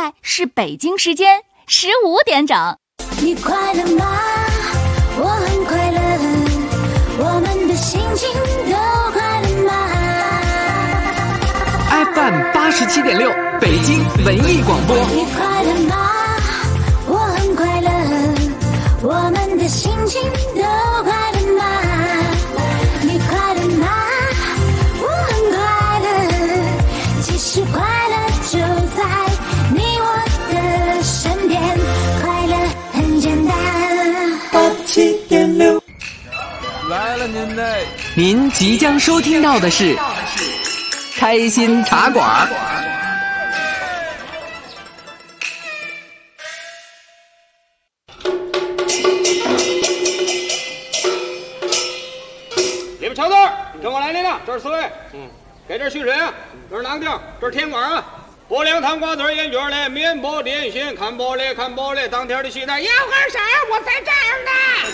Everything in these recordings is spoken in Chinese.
在是北京时间15点整。 你快乐吗？我很快乐，我们的心情都快乐吗 ？FM 87.6，北京文艺广播。 你快乐吗？我很快乐，我们的心情都快乐吗？你快乐吗？我很快乐，其实快乐就在你我的身边，快乐很简单。87.6 来了您嘞！ 您即将收听到的是开心茶馆。 里边瞧字，跟我来领领，这是4位。给这蓄水啊，这是囊丁，这是甜管啊。薄凉糖瓜子烟卷嘞，面包点心，看玻璃看玻璃，当天的西单要干啥？我在这儿呢。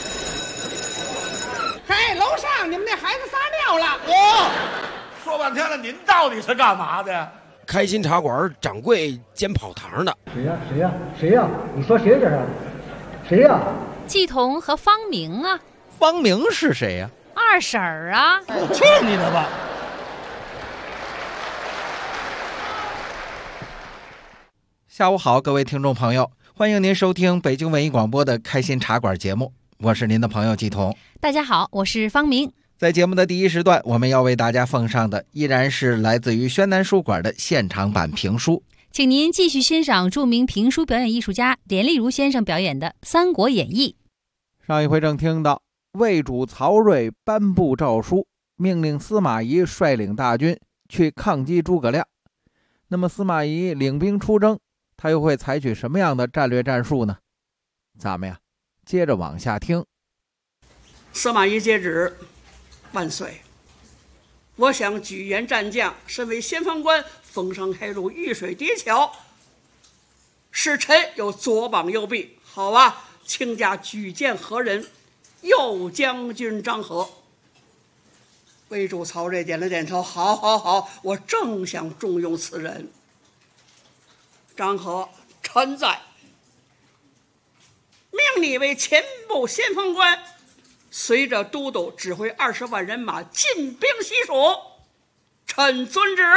嘿，楼上你们那孩子撒尿了。 说半天了，您到底是干嘛的？ 开心茶馆掌柜兼跑堂的。 谁呀？你说谁这是？谁呀？ 季彤和方明啊。 方明是谁呀？ 二婶儿啊。 去你的吧！ 下午好，各位听众朋友，欢迎您收听北京文艺广播的开心茶馆节目，我是您的朋友季彤。 大家好，我是方明。 在节目的第一时段，我们要为大家奉上的依然是来自于宣南书馆的现场版评书， 请您继续欣赏著名评书表演艺术家连丽如先生表演的《三国演义》。 上一回正听到魏主曹睿颁布诏书，命令司马懿率领大军去抗击诸葛亮。那么司马懿领兵出征，他又会采取什么样的战略战术呢？咱们接着往下听。 司马懿接旨：万岁！我想举荐战将，身为先锋官，封上开路，遇水叠桥，使臣有左膀右臂。好啊，请假举荐何人？右将军张合。魏主曹睿点了点头，好，我正想重用此人。张合，臣在。命你为前部先锋官，随着都督指挥20万人马进兵西蜀，臣遵旨。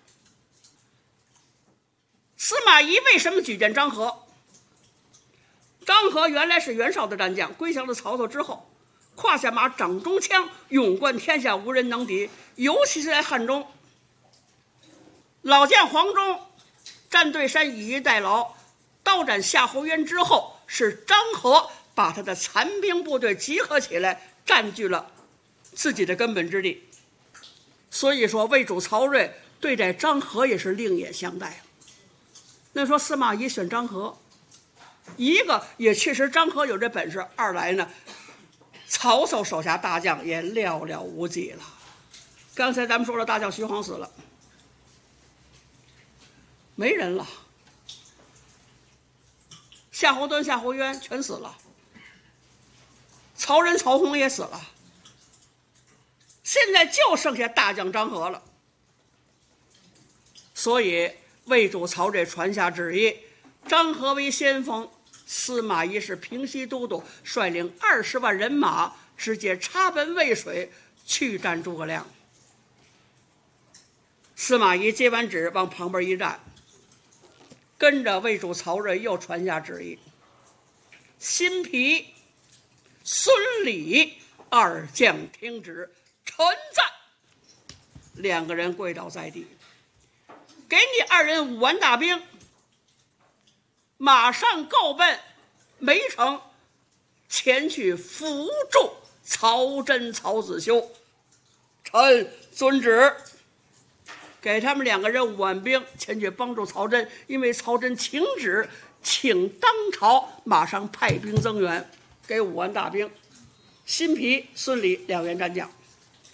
司马懿为什么举荐张合？张合原来是袁绍的战将，归降了曹操之后，胯下马，掌中枪，勇冠天下，无人能敌。尤其是在汉中，老将黄忠战对山，以逸待劳，刀斩夏侯渊之后，是张合把他的残兵部队集合起来，占据了自己的根本之地。所以说魏主曹睿对待张合也是另眼相待。那说司马懿选张合，一个也确实张合有这本事，二来呢，曹操手下大将也寥寥无几了。刚才咱们说了，大将徐晃死了，没人了。夏侯惇、夏侯渊全死了，曹仁、曹洪也死了，现在就剩下大将张合了。所以魏主曹睿传下旨意，张合为先锋，司马懿是平西都督，率领20万人马直接插奔渭水，去战诸葛亮。司马懿接完旨，往旁边一站，跟着魏主曹睿又传下旨意，辛毗、孙礼二将听旨，臣在。2个人跪倒在地，给你2人5万大兵，马上够奔梅城，前去辅助曹真、曹子修。臣遵旨。给他们2个人5万兵前去帮助曹真，因为曹真请旨，请当朝马上派兵增援，给5万大兵。辛毗、孙礼2员战将。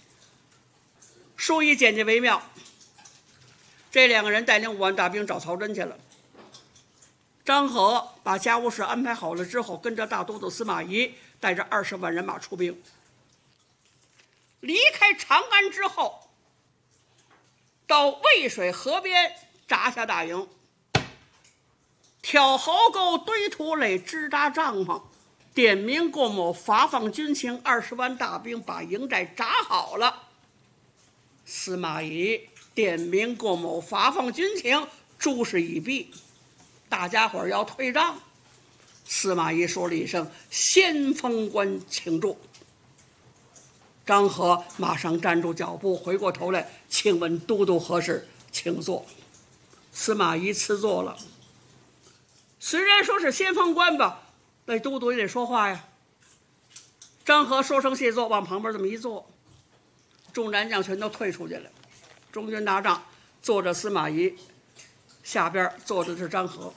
书以简介为妙，这2个人带领5万大兵找曹真去了。张合把家务事安排好了之后，跟着大都督司马懿带着20万人马出兵。离开长安之后，到渭水河边扎下大营， 挑壕沟堆土垒支搭帐篷，点名郭某发放军情20万大兵，把营寨扎好了。司马懿点名郭某发放军情，诸事已毕，大家伙儿要退让。司马懿说了一声：“先锋官请住。”张合马上站住脚步，回过头来：“请问都督何事？请坐。”司马懿辞座了。虽然说是先锋官吧，那都督也得说话呀。张合说声谢座，往旁边这么一坐，众战将全都退出去了。中军大帐坐着司马懿，下边坐着是张合。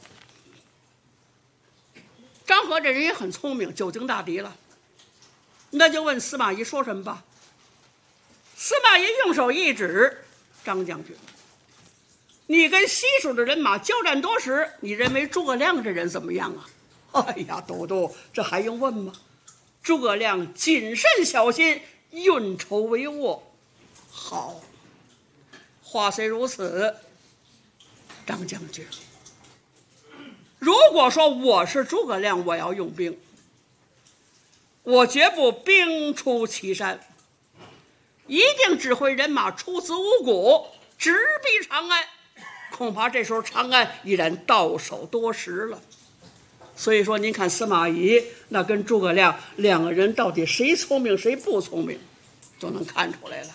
张合这人也很聪明，久经大敌了，那就问司马懿说什么吧。司马懿用手一指：“张将军，你跟西蜀的人马交战多时，你认为诸葛亮这人怎么样啊？”哎呀，都督，这还用问吗？诸葛亮谨慎小心，运筹帷幄。好，话虽如此，张将军，如果说我是诸葛亮，我要用兵，我绝不兵出祁山，一定指挥人马出自五谷，直逼长安。恐怕这时候长安已然到手多时了。所以说您看司马懿那跟诸葛亮两个人到底谁聪明谁不聪明，就能看出来了。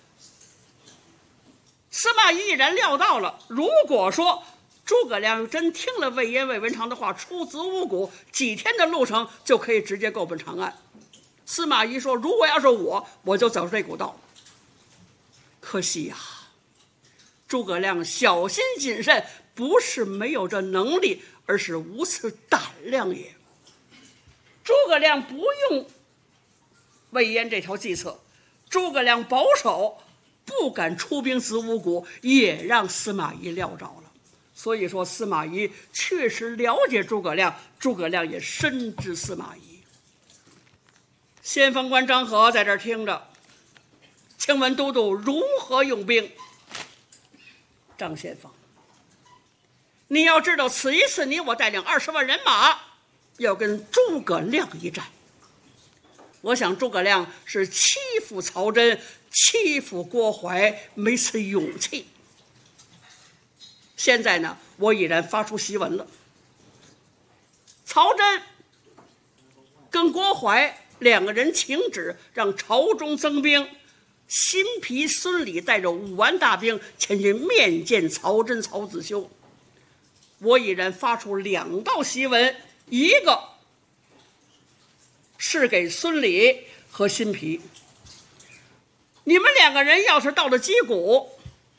司马懿已然料到了，如果说诸葛亮真听了魏延魏文长的话，出自五谷，几天的路程就可以直接够奔长安。司马懿说：“如果要是我就走这股道。”可惜呀，诸葛亮小心谨慎，不是没有这能力，而是无此胆量也。诸葛亮不用魏延这条计策，诸葛亮保守，不敢出兵子午谷，也让司马懿料着了。所以说司马懿确实了解诸葛亮，诸葛亮也深知司马懿。先锋官张合在这儿听着，请问都督如何用兵？张先锋，你要知道，此一次你我带领20万人马要跟诸葛亮一战。我想诸葛亮是欺负曹真，欺负郭淮，没此勇气。现在呢，我已然发出檄文了。曹真跟郭淮两个人请旨，让朝中增兵。新皮孙礼带着5万大兵前去面见曹真、曹子修。我已然发出2道檄文，一个是给孙礼和新皮，你们两个人要是到了击鼓，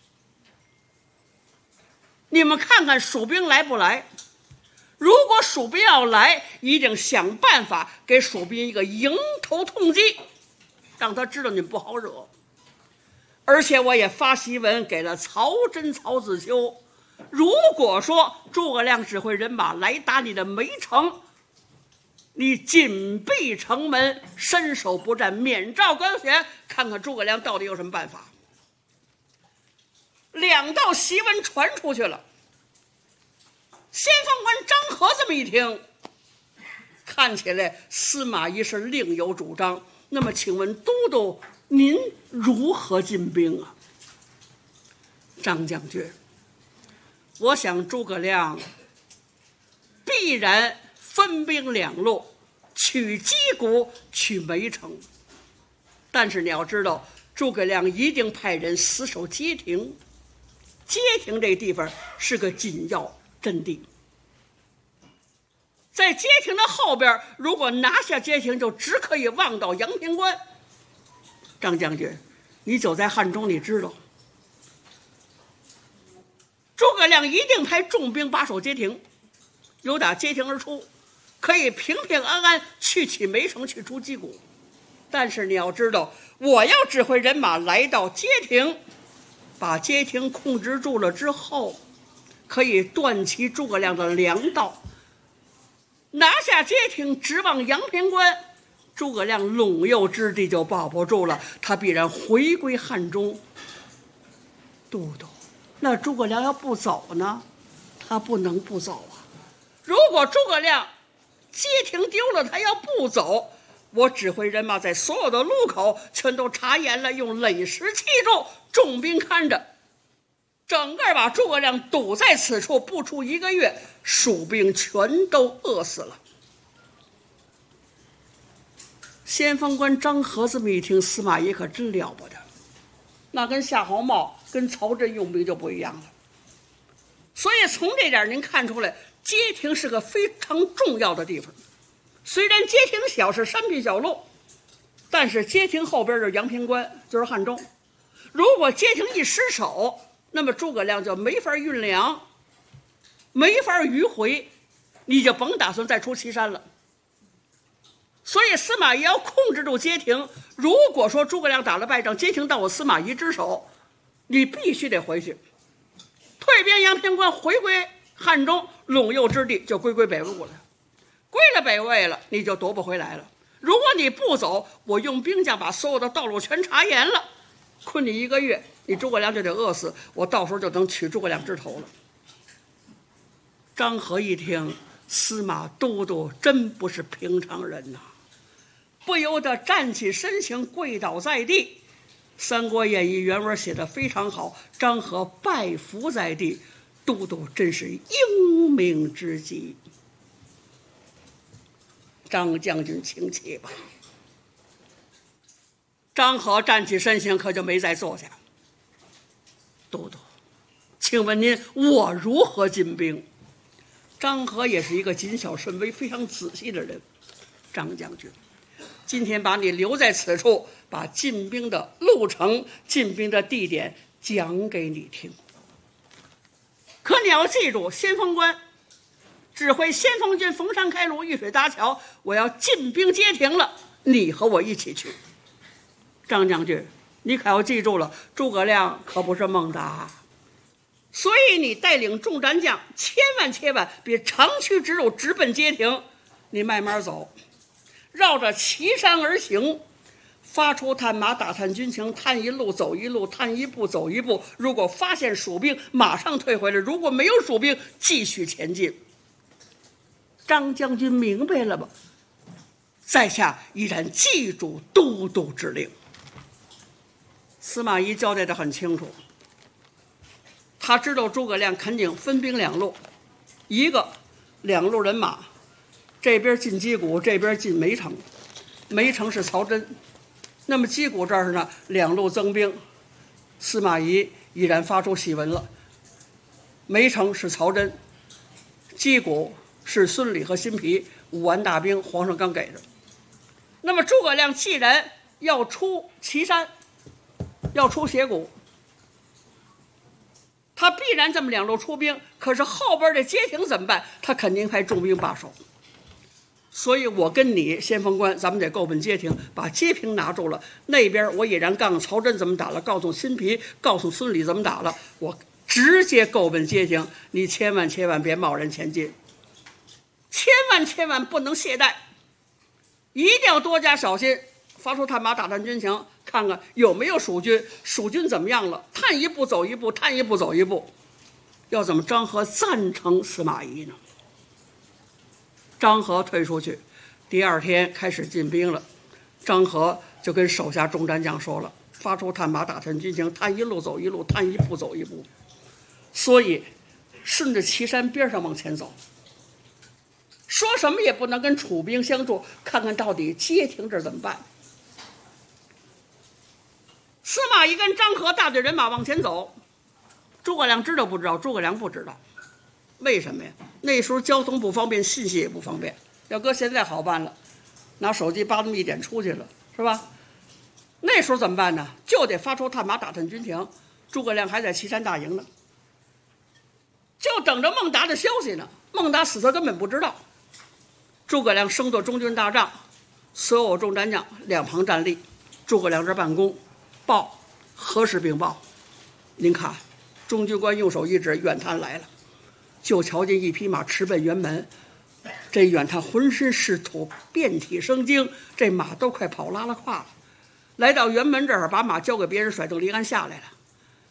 你们看看蜀兵来不来。如果蜀兵要来，一定想办法给蜀兵一个迎头痛击，让他知道你不好惹。而且我也发檄文给了曹真、曹子修，如果说诸葛亮指挥人马来打你的梅城，你紧闭城门，伸手不战，免召官员，看看诸葛亮到底有什么办法。2道檄文传出去了，先锋官张合这么一听，看起来司马懿是另有主张。那么请问都督您如何进兵啊？张将军，我想诸葛亮必然分兵2路，取击鼓，取梅城。但是你要知道，诸葛亮一定派人死守街亭。街亭这地方是个紧要阵地，在街亭的后边，如果拿下街亭，就只可以望到阳平关。张将军，你久在汉中，你知道诸葛亮一定派重兵把守街亭，由打街亭而出，可以平平安安去取梅城，去出击鼓。但是你要知道，我要指挥人马来到街亭，把街亭控制住了之后，可以断其诸葛亮的粮道，拿下街亭，直往阳平关，诸葛亮陇右之地就保不住了，他必然回归汉中。都督，那诸葛亮要不走呢？他不能不走啊。 如果诸葛亮街亭丢了，他要不走，我指挥人马在所有的路口全都查严了，用垒石砌住，重兵看着，整个把诸葛亮堵在此处，不出1个月，蜀兵全都饿死了。先锋官张合这么一听，司马懿可真了不得，那跟夏侯茂跟曹真用兵就不一样了。所以从这点您看出来，街亭是个非常重要的地方。虽然街亭小，是山僻小路，但是街亭后边就是阳平关，就是汉中。如果街亭一失守，那么诸葛亮就没法运粮，没法迂回，你就甭打算再出岐山了。所以司马懿要控制住街亭，如果说诸葛亮打了败仗，街亭到我司马懿之手，你必须得回去，退兵阳平关，回归汉中，陇右之地就归北魏了。归了北魏了，你就夺不回来了。如果你不走，我用兵将把所有的道路全查严了，困你1个月，你诸葛亮就得饿死，我到时候就能取诸葛亮之头了。张合一听，司马都督真不是平常人呐，不由得站起身形，跪倒在地。《三国演义》原文写得非常好，张合拜伏在地，都督真是英明之极。张将军请起吧。张合站起身形，可就没再坐下。都督，请问您我如何进兵？张合也是一个谨小慎微、非常仔细的人。张将军，今天把你留在此处，把进兵的路程、进兵的地点讲给你听。可你要记住，先锋官指挥先锋军逢山开路，遇水搭桥，我要进兵街亭了，你和我一起去。张将军，你可要记住了，诸葛亮可不是孟达，所以你带领众战将，千万别长驱直入，直奔街亭。你慢慢走，绕着岐山而行，发出探马，打探军情，探一路走一路，探一步走一步。如果发现蜀兵，马上退回来；如果没有蜀兵，继续前进。张将军明白了吧？在下依然记住都督之令。司马懿交代得很清楚，他知道诸葛亮肯定分兵2路，两路人马，这边进击鼓，这边进梅城。梅城是曹真，那么击鼓这儿呢，2路增兵。司马懿依然发出檄文了，梅城是曹真，击鼓是孙礼和辛毗，5万大兵，皇上刚给的。那么诸葛亮既然要出岐山，要出斜谷，他必然这么2路出兵，可是后边的街亭怎么办？他肯定派重兵把守。所以我跟你先锋官，咱们得够奔街亭，把街亭拿住了。那边我已然告诉曹真怎么打了，告诉辛毗，告诉孙礼怎么打了，我直接够奔街亭。你千万别贸然前进，千万不能懈怠，一定要多加小心，发出探马，打探军情，看看有没有蜀军，蜀军怎么样了，探一步走一步，探一步走一步。要怎么张合赞成司马懿呢？张合退出去，第2天开始进兵了。张合就跟手下众战将说了，发出探马，打探军情，探一路走一路，探一步走一步。所以顺着岐山边上往前走，说什么也不能跟楚兵相助，看看到底街亭这怎么办。司马懿跟张合大队人马往前走，诸葛亮知道不知道？诸葛亮不知道。为什么呀？那时候交通不方便，信息也不方便。要搁现在好办了，拿手机叭这么一点出去了，是吧？那时候怎么办呢？就得发出探马，打探军情。诸葛亮还在岐山大营呢，就等着孟达的消息呢。孟达死他根本不知道。诸葛亮生做中军大帐，所有众战将2旁站立，诸葛亮这办公，报何时禀报？您看，中军官用手一指，远探来了。就瞧见一匹马驰奔辕门，这远探浑身是土，遍体生津，这马都快跑拉了胯了。来到辕门这儿，把马交给别人，甩动离鞍下来了，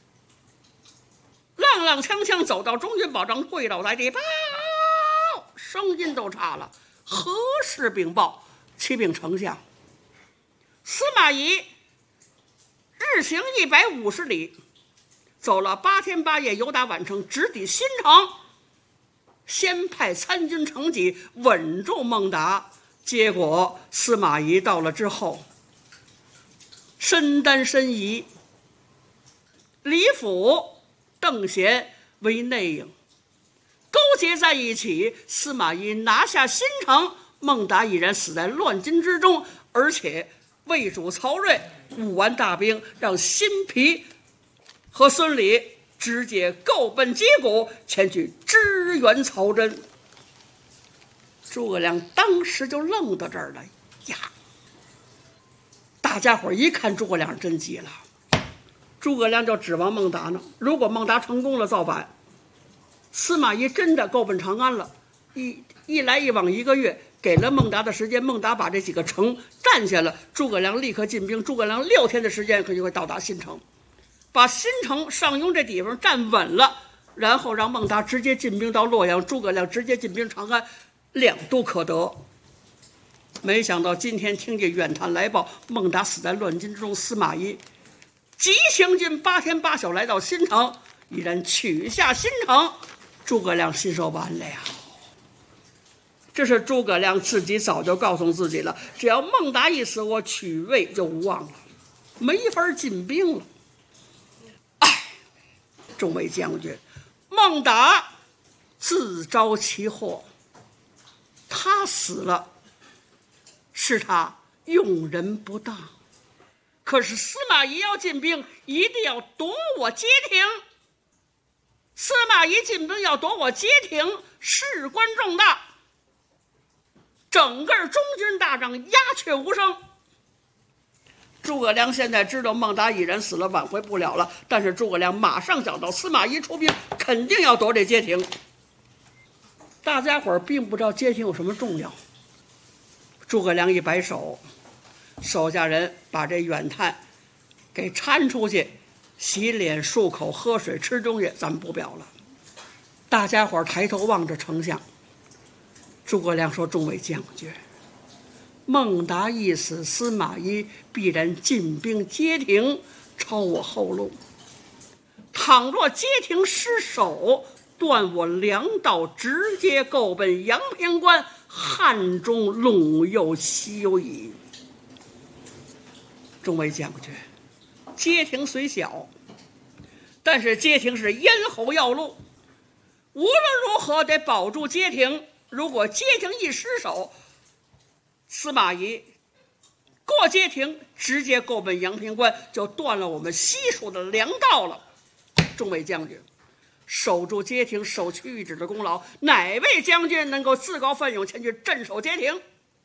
踉踉跄跄走到中军保障，跪倒在地，报， 声音都岔了。何事禀报？启禀丞相，司马懿日行150里，走了8天8夜，由达宛城，直抵新城。先派参军程济稳住孟达，结果司马懿到了之后，身担申遗，李府、邓贤为内应，勾结在一起。司马懿拿下新城，孟达已然死在乱军之中，而且魏主曹睿5万大兵，让辛毗和孙礼直接够奔击鼓，前去支援曹真。诸葛亮当时就愣到这儿了呀！大家伙一看诸葛亮真急了，诸葛亮就指望孟达呢。如果孟达成功了造反，司马懿真的够奔长安了，一来一往1个月，给了孟达的时间，孟达把这几个城占下了，诸葛亮立刻进兵，诸葛亮6天的时间可就会到达新城，把新城上庸这地方站稳了，然后让孟达直接进兵到洛阳，诸葛亮直接进兵长安，两都可得。没想到今天听见远探来报，孟达死在乱军之中，司马懿急行军8天8宿来到新城，已然取下新城。诸葛亮心说完了呀，这是诸葛亮自己早就告诉自己了，只要孟达一死，我取魏就无望了，没法进兵了。众位将军，孟达自招其祸，他死了是他用人不当，可是司马懿要进兵，一定要夺我街亭。司马懿进兵要夺我街亭，事关重大，整个中军大帐鸦雀无声。诸葛亮现在知道孟达已然死了，挽回不了了，但是诸葛亮马上想到司马懿出兵，肯定要夺这街亭。大家伙并不知道街亭有什么重要。诸葛亮一摆手，手下人把这远探给搀出去，洗脸漱口喝水吃东西，咱们不表了。大家伙抬头望着丞相，诸葛亮说：众位将军，孟达一死，司马懿必然进兵街亭，抄我后路。倘若街亭失守，断我粮道，直接够奔阳平关，汉中陇右西游矣。众位将军，街亭虽小，但是街亭是咽喉要路，无论如何得保住街亭。如果街亭一失守，司马懿过街亭直接够奔阳平关，就断了我们西蜀的粮道了。众位将军，守住街亭，首屈一指的功劳，哪位将军能够自告奋勇前去镇守街亭？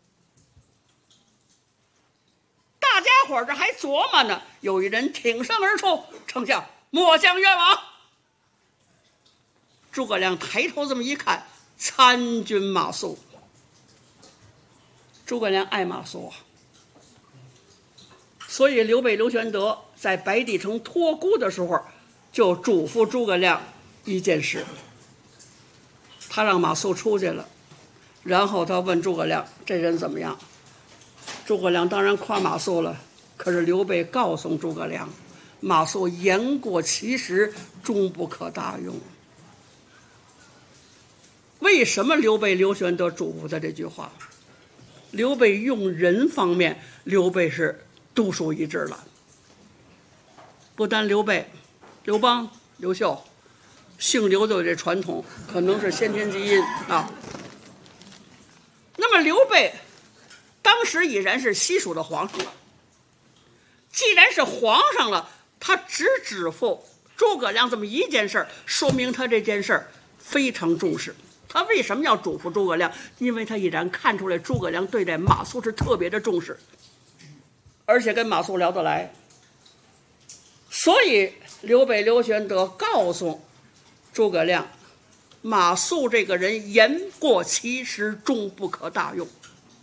大家伙这还琢磨呢，有一人挺身而出：丞相，末将愿往。诸葛亮抬头这么一看，参军马谡。诸葛亮爱马谡，所以刘备刘玄德在白帝城托孤的时候，就嘱咐诸葛亮一件事。他让马谡出去了，然后他问诸葛亮这人怎么样。诸葛亮当然夸马谡了，可是刘备告诉诸葛亮，马谡言过其实，终不可大用。为什么刘备刘玄德嘱咐他这句话？刘备用人方面，刘备是独树一帜了。不单刘备、刘邦、刘秀，姓刘的这传统可能是先天基因啊。那么刘备当时已然是西蜀的皇上了，既然是皇上了，他只指咐诸葛亮这么一件事，说明他这件事非常重视。他为什么要嘱咐诸葛亮？因为他已然看出来诸葛亮对待马谡是特别的重视，而且跟马谡聊得来。所以刘备刘玄德告诉诸葛亮，马谡这个人言过其实，终不可大用。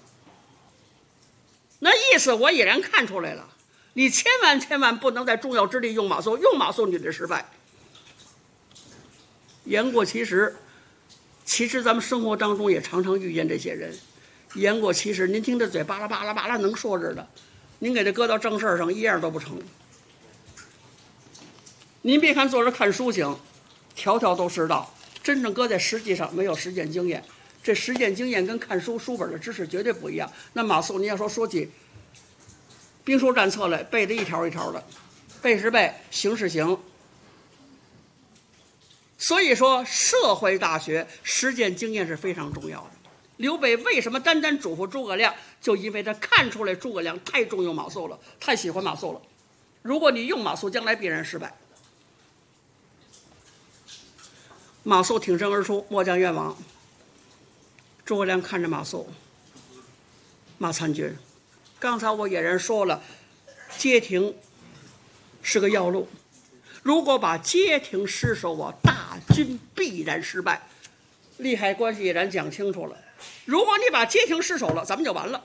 那意思我已然看出来了，你千万不能在重要之地用马谡，用马谡你得失败。言过其实， 其实咱们生活当中也常常遇见这些人，言过其实。您听这嘴巴拉巴拉巴拉能说着的，您给他搁到正事上一样都不成。您别看坐着看书行，条条都是道，真正搁在实际上没有实践经验。这实践经验跟看书本的知识绝对不一样。那马谡，您要说起兵书战策来，背的一条一条的，背是背，行是行。所以说，社会大学实践经验是非常重要的。刘备为什么单单嘱咐诸葛亮？就因为他看出来诸葛亮太重用马谡了，太喜欢马谡了。如果你用马谡，将来必然失败。马谡挺身而出，末将愿往。诸葛亮看着马谡，马参军，刚才我俨然说了，街亭是个要路。如果把街亭失守，大军必然失败。利害关系已然讲清楚了。如果你把街亭失守了，咱们就完了。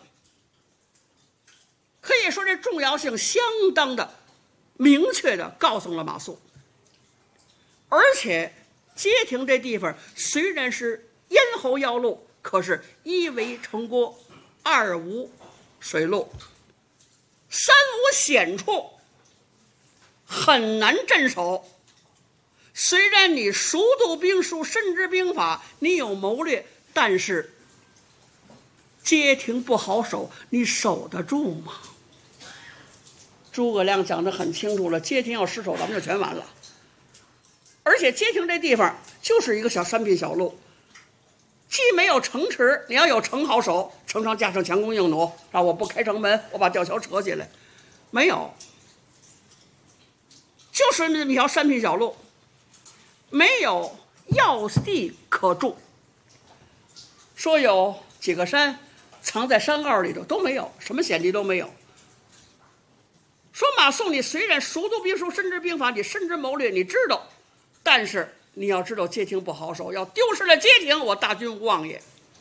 可以说这重要性相当的明确的告诉了马谡。而且街亭这地方虽然是咽喉要路，可是一为城郭，二无水路，三无险处，很难镇守。虽然你熟读兵书，深知兵法，你有谋略，但是街亭不好守，你守得住吗？诸葛亮讲得很清楚了，街亭要失守，咱们就全完了。而且街亭这地方就是一个小山僻小路，既没有城池，你要有城好守，城上架上强弓硬弩啊！我不开城门，我把吊桥扯起来，没有，就是那么一条山僻小路，没有要地可住。说有几个山藏在山坳里头都没有，什么险地都没有。说马谡，你虽然熟读兵书，深知兵法，你深知谋略，你知道，但是你要知道街亭不好守，要丢失了街亭，我大军无望也。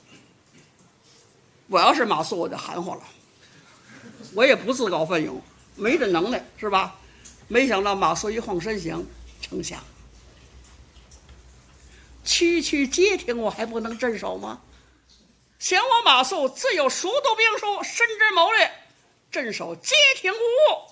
我要是马谡，我就含糊了，我也不自告奋勇，没这能耐，是吧？没想到马谡一晃身行，丞相，区区街亭我还不能镇守吗？想我马谡自有熟读兵书，深知谋略，镇守街亭无误。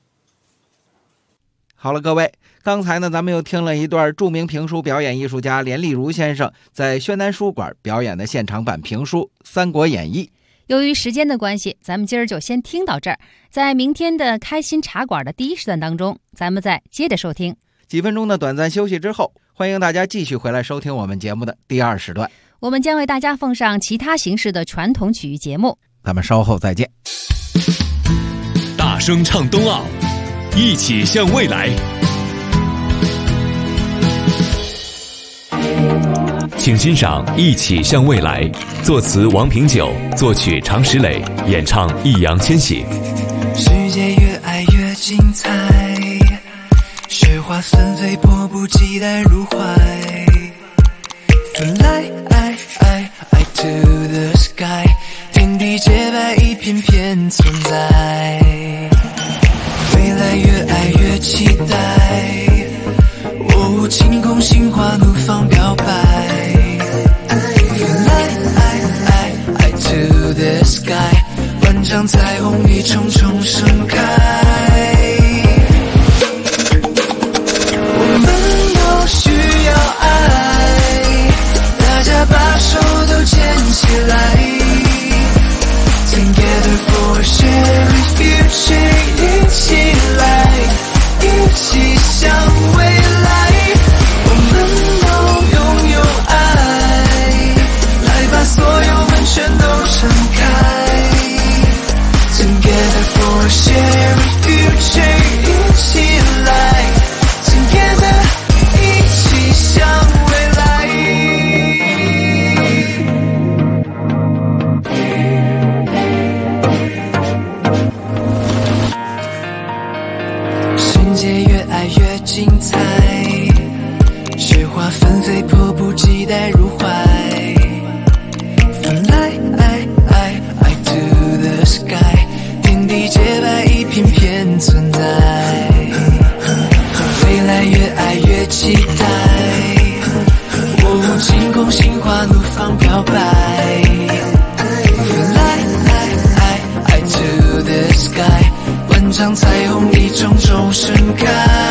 好了，各位，刚才呢，咱们又听了一段著名评书表演艺术家连丽如先生在宣南书馆表演的现场版评书《三国演义》。 由于时间的关系，咱们今儿就先听到这儿。在明天的开心茶馆的第一时段当中，咱们再接着收听。 几分钟的短暂休息之后，欢迎大家继续回来收听我们节目的第二时段。 我们将为大家奉上其他形式的传统曲艺节目。 咱们稍后再见。 大声唱冬奥，一起向未来。请欣赏《一起向未来》，作词王平久，作曲常石磊，演唱易烊千玺。 世界越爱越精彩，雪花纷飞，迫不及待入怀。Fly to the sky， 天地洁白，一片片存在。未来越爱越期待，哦，晴空心花怒放表白。Fly to the sky， 万丈彩虹一重重盛开。我们都需要爱，大家把手都牵起来。Together for a shared future， 一起来，一起向未来。我们都拥有爱，来把所有门全都敞开。Together for a shared future， 一起来 ，Together， 一起向未来。 上表白。Fly to the sky， 万丈彩虹一种种盛开。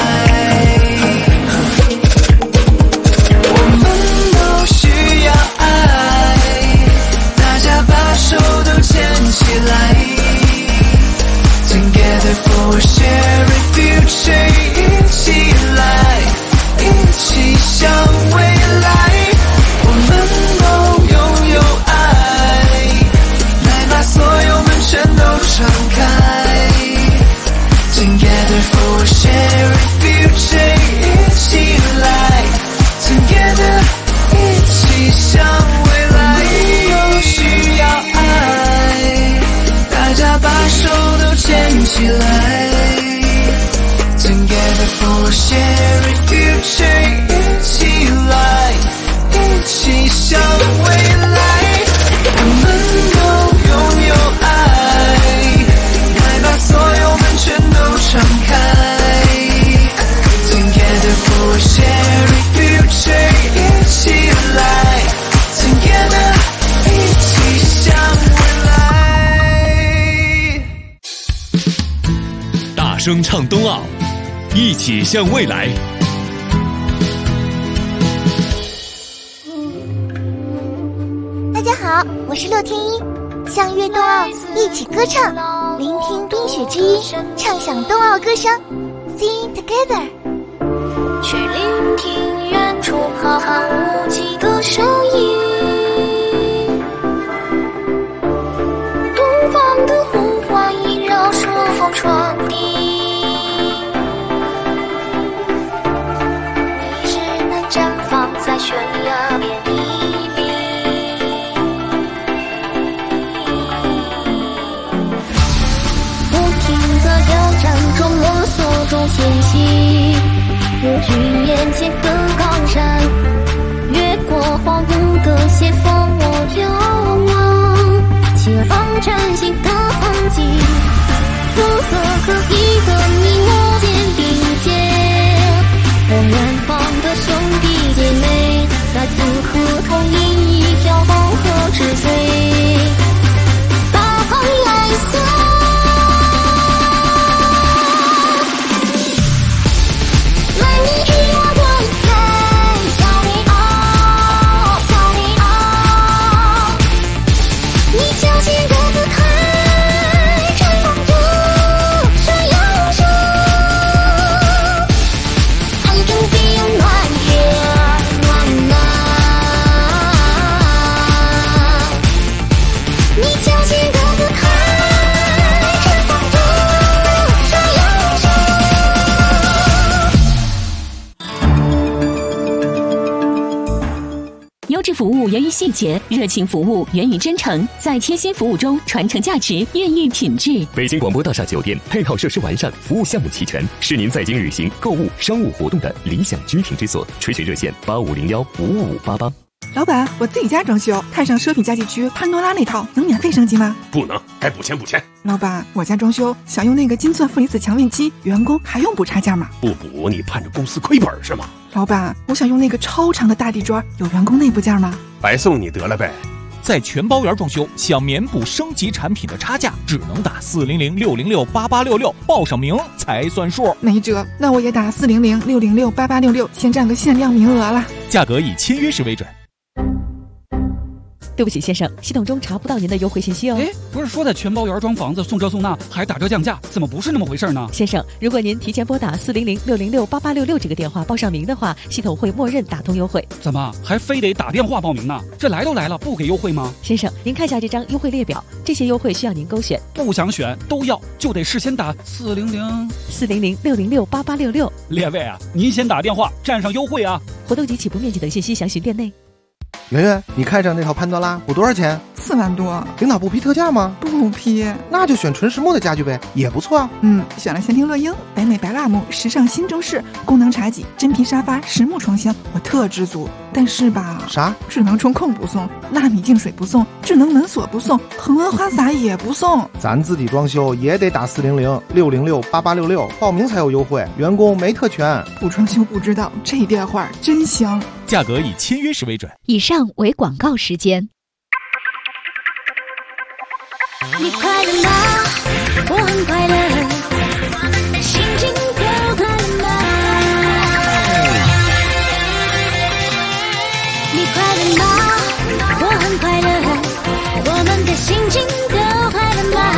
我们都需要爱，大家把手都牵起来。Together for a shared future， 一起来，一起向未来。我们都拥有爱，来把所有门全都敞开。Together for a shared future， 一起来 Together， 一起向未来。都需要爱，大家把手都牵起来。Together for a shared future， 一起来，一起向未来。我们都拥有爱，来把所有门全都敞开。Together for a shared future， 一起来 Together， 一起向未来。 大声唱冬奥，一起向未来。 大家好，我是洛天依，相约冬奥，一起歌唱，聆听冰雪之音，畅享冬奥歌声 ，Sing together。 去聆听远处浩瀚无际的声音，东方的呼唤萦绕顺风传递，你只能绽放在悬崖边一笔，不停在挑战中摸索中前行，日军眼前的高山，越过荒芜的斜峰，我眺望前方崭新的风景，肤色可疑的你我肩并肩，我远方的兄弟姐妹再次合同饮一条黄河之水，大航蓝色。 优质服务源于细节，热情服务源于真诚，在贴心服务中传承价值，孕育品质。 北京广播大厦酒店配套设施完善，服务项目齐全，是您在京旅行、购物、商务活动的理想居停之所。垂询热线8501-55588。 老板，我自己家装修，看上奢品家具区潘多拉那套，能免费升级吗？ 不能，该补钱补钱。 老板，我家装修想用那个金钻负离子强面漆，员工还用补差价吗？ 不补你盼着公司亏本是吗？ 老板，我想用那个超长的大地砖，有员工内部价吗？ 白送你得了呗。 在全包圆装修，想免补升级产品的差价，只能打400-606-8866，报上名才算数。 没辙，那我也打400-606-8866，先占个限量名额了。 价格以签约时为准。 对不起，先生，系统中查不到您的优惠信息哦。 哎，不是说在全包圆装房子送这送那还打折降价，怎么不是那么回事呢？ 先生，如果您提前拨打400-606-8866这个电话报上名的话，系统会默认打通优惠。 怎么还非得打电话报名呢？这来都来了，不给优惠吗？ 先生，您看下这张优惠列表，这些优惠需要您勾选。 不想选都要，就得事先打 400-606-8866。 列位啊，您先打电话占上优惠啊！ 活动及起步面积等信息详询店内。 圆圆，你看上那套潘多拉补多少钱 4万多。 领导不批特价吗？ 不批。 那就选纯实木的家具呗，也不错啊。 选了仙庭乐英、北美白蜡木、时尚新中式、功能茶几、真皮沙发、实木床箱，我特知足。但是吧， 啥？ 智能中控不送，纳米净水不送，智能门锁不送，恒温花洒也不送。 咱自己装修也得打400-606-8866，报名才有优惠，员工没特权。 不装修不知道，这电话真香。 价格以签约时为准。 以上为广告时间。 你快乐吗？我很快乐，心情都快乐吗？你快乐吗？我很快乐，我们的心情都快乐吗？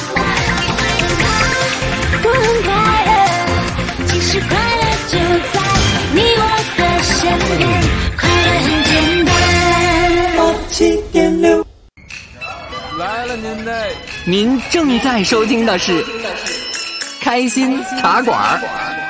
我很快乐，其实快乐就在你我的身边，快乐很简单。87.6 来了您正在收听的是开心茶馆。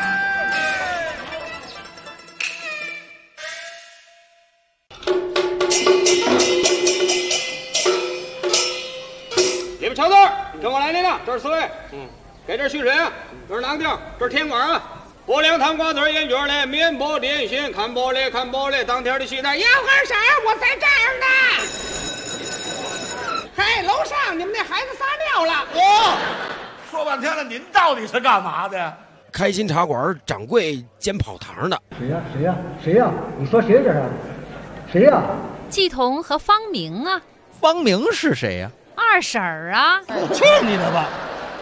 你们瞧字，跟我来领导，这是4位，给这续水啊，这是囊丁，这是甜管啊，薄凉糖瓜子烟卷嘞，面包点心，看玻璃，当天的西单，要喝啥？我在这儿呢。嘿，楼上你们那孩子撒尿了！ 说半天了，您到底是干嘛的？ 开心茶馆掌柜兼跑堂的。 谁呀？你说谁这是？谁呀？ 季彤和方明啊。 方明是谁呀？ 二婶儿啊。 去你的吧！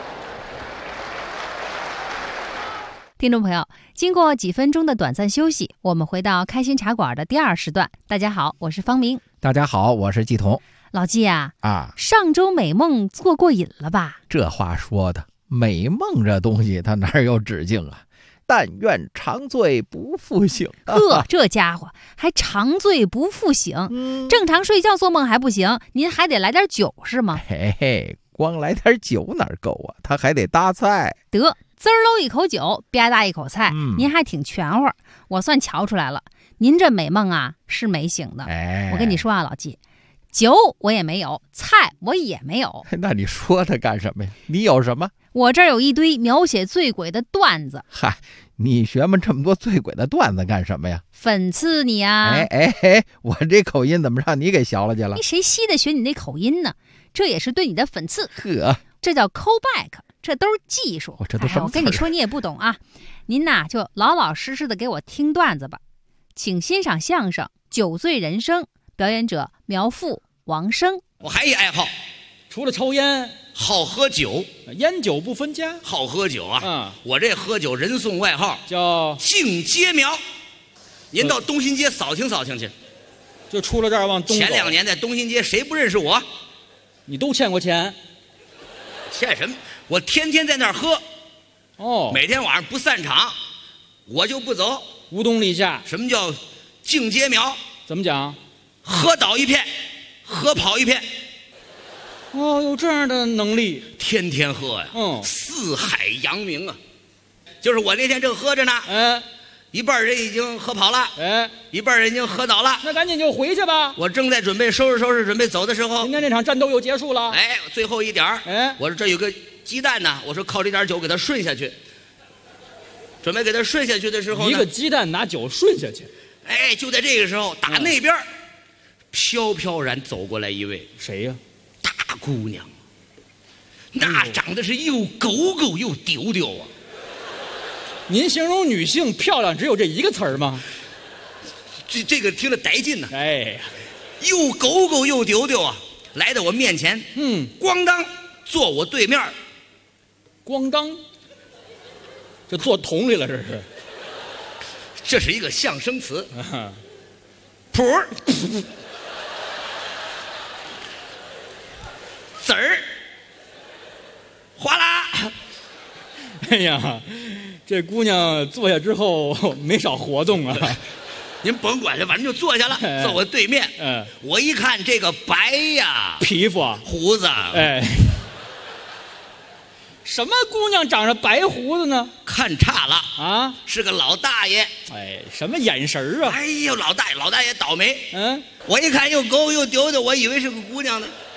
听众朋友，经过几分钟的短暂休息，我们回到开心茶馆的第2时段。大家好，我是方明。 大家好，我是季彤。 老季啊，上周美梦做过瘾了吧？ 这话说的，美梦这东西它哪有止境啊？但愿长醉不复醒。 呵，这家伙还长醉不复醒，正常睡觉做梦还不行，您还得来点酒是吗？ 嘿嘿，光来点酒哪够啊？他还得搭菜。 得，滋儿喽一口酒，吧嗒一口菜，您还挺全乎。我算瞧出来了，您这美梦啊是没醒的。我跟你说啊，老季。酒我也没有，菜我也没有。 那你说它干什么呀？你有什么？ 我这儿有一堆描写醉鬼的段子。 嗨，你学么这么多醉鬼的段子干什么呀？ 讽刺你啊！ 我这口音怎么让你给学了去了？ 谁稀得学你那口音呢？这也是对你的讽刺。 呵， 这叫 call back， 这都是技术。 这都什么？ 我跟你说，你也不懂啊。您呐，就老老实实的给我听段子吧。请欣赏相声《酒醉人生》，表演者苗阜、王声。 我还一爱好， 除了抽烟， 好喝酒， 烟酒不分家。 好喝酒啊！我这喝酒人送外号叫净街苗。您到东新街扫听扫听去， 就出了这儿往东走。 前2年在东新街，谁不认识我？ 你都欠过钱？ 欠什么？我天天在那儿喝。每天晚上不散场，我就不走。 无冬立夏。 什么叫净街苗？ 怎么讲？ 喝倒一片，喝跑一片。 有这样的能力， 天天喝呀。四海扬名啊！就是我那天正喝着呢，一半人已经喝跑了，一半人已经喝倒了。 那赶紧就回去吧。 我正在准备收拾收拾，准备走的时候， 今天这场战斗又结束了。 最后一点我说这有个鸡蛋呢，我说靠这点酒给它顺下去。准备给它顺下去的时候呢， 一个鸡蛋拿酒顺下去。 就在这个时候，打那边飘飘然走过来一位， 谁呀？ 大姑娘，那长得是又狗狗又丢丢啊！ 您形容女性漂亮只有这一个词儿吗？ 这个听着带劲呢。又狗狗又丢丢啊！来到我面前，咣当坐我对面， 咣当，这坐桶里了，这是。 这是一个象声词，谱儿。籽儿，哗啦！ 哎呀，这姑娘坐下之后没少活动啊。 您甭管了，反正就坐下了，坐我对面。我一看这个白呀， 皮肤啊， 胡子， 什么姑娘长着白胡子呢？ 看差了啊，是个老大爷。 什么眼神啊？ 老大爷倒霉。我一看又狗又丢丢，我以为是个姑娘呢。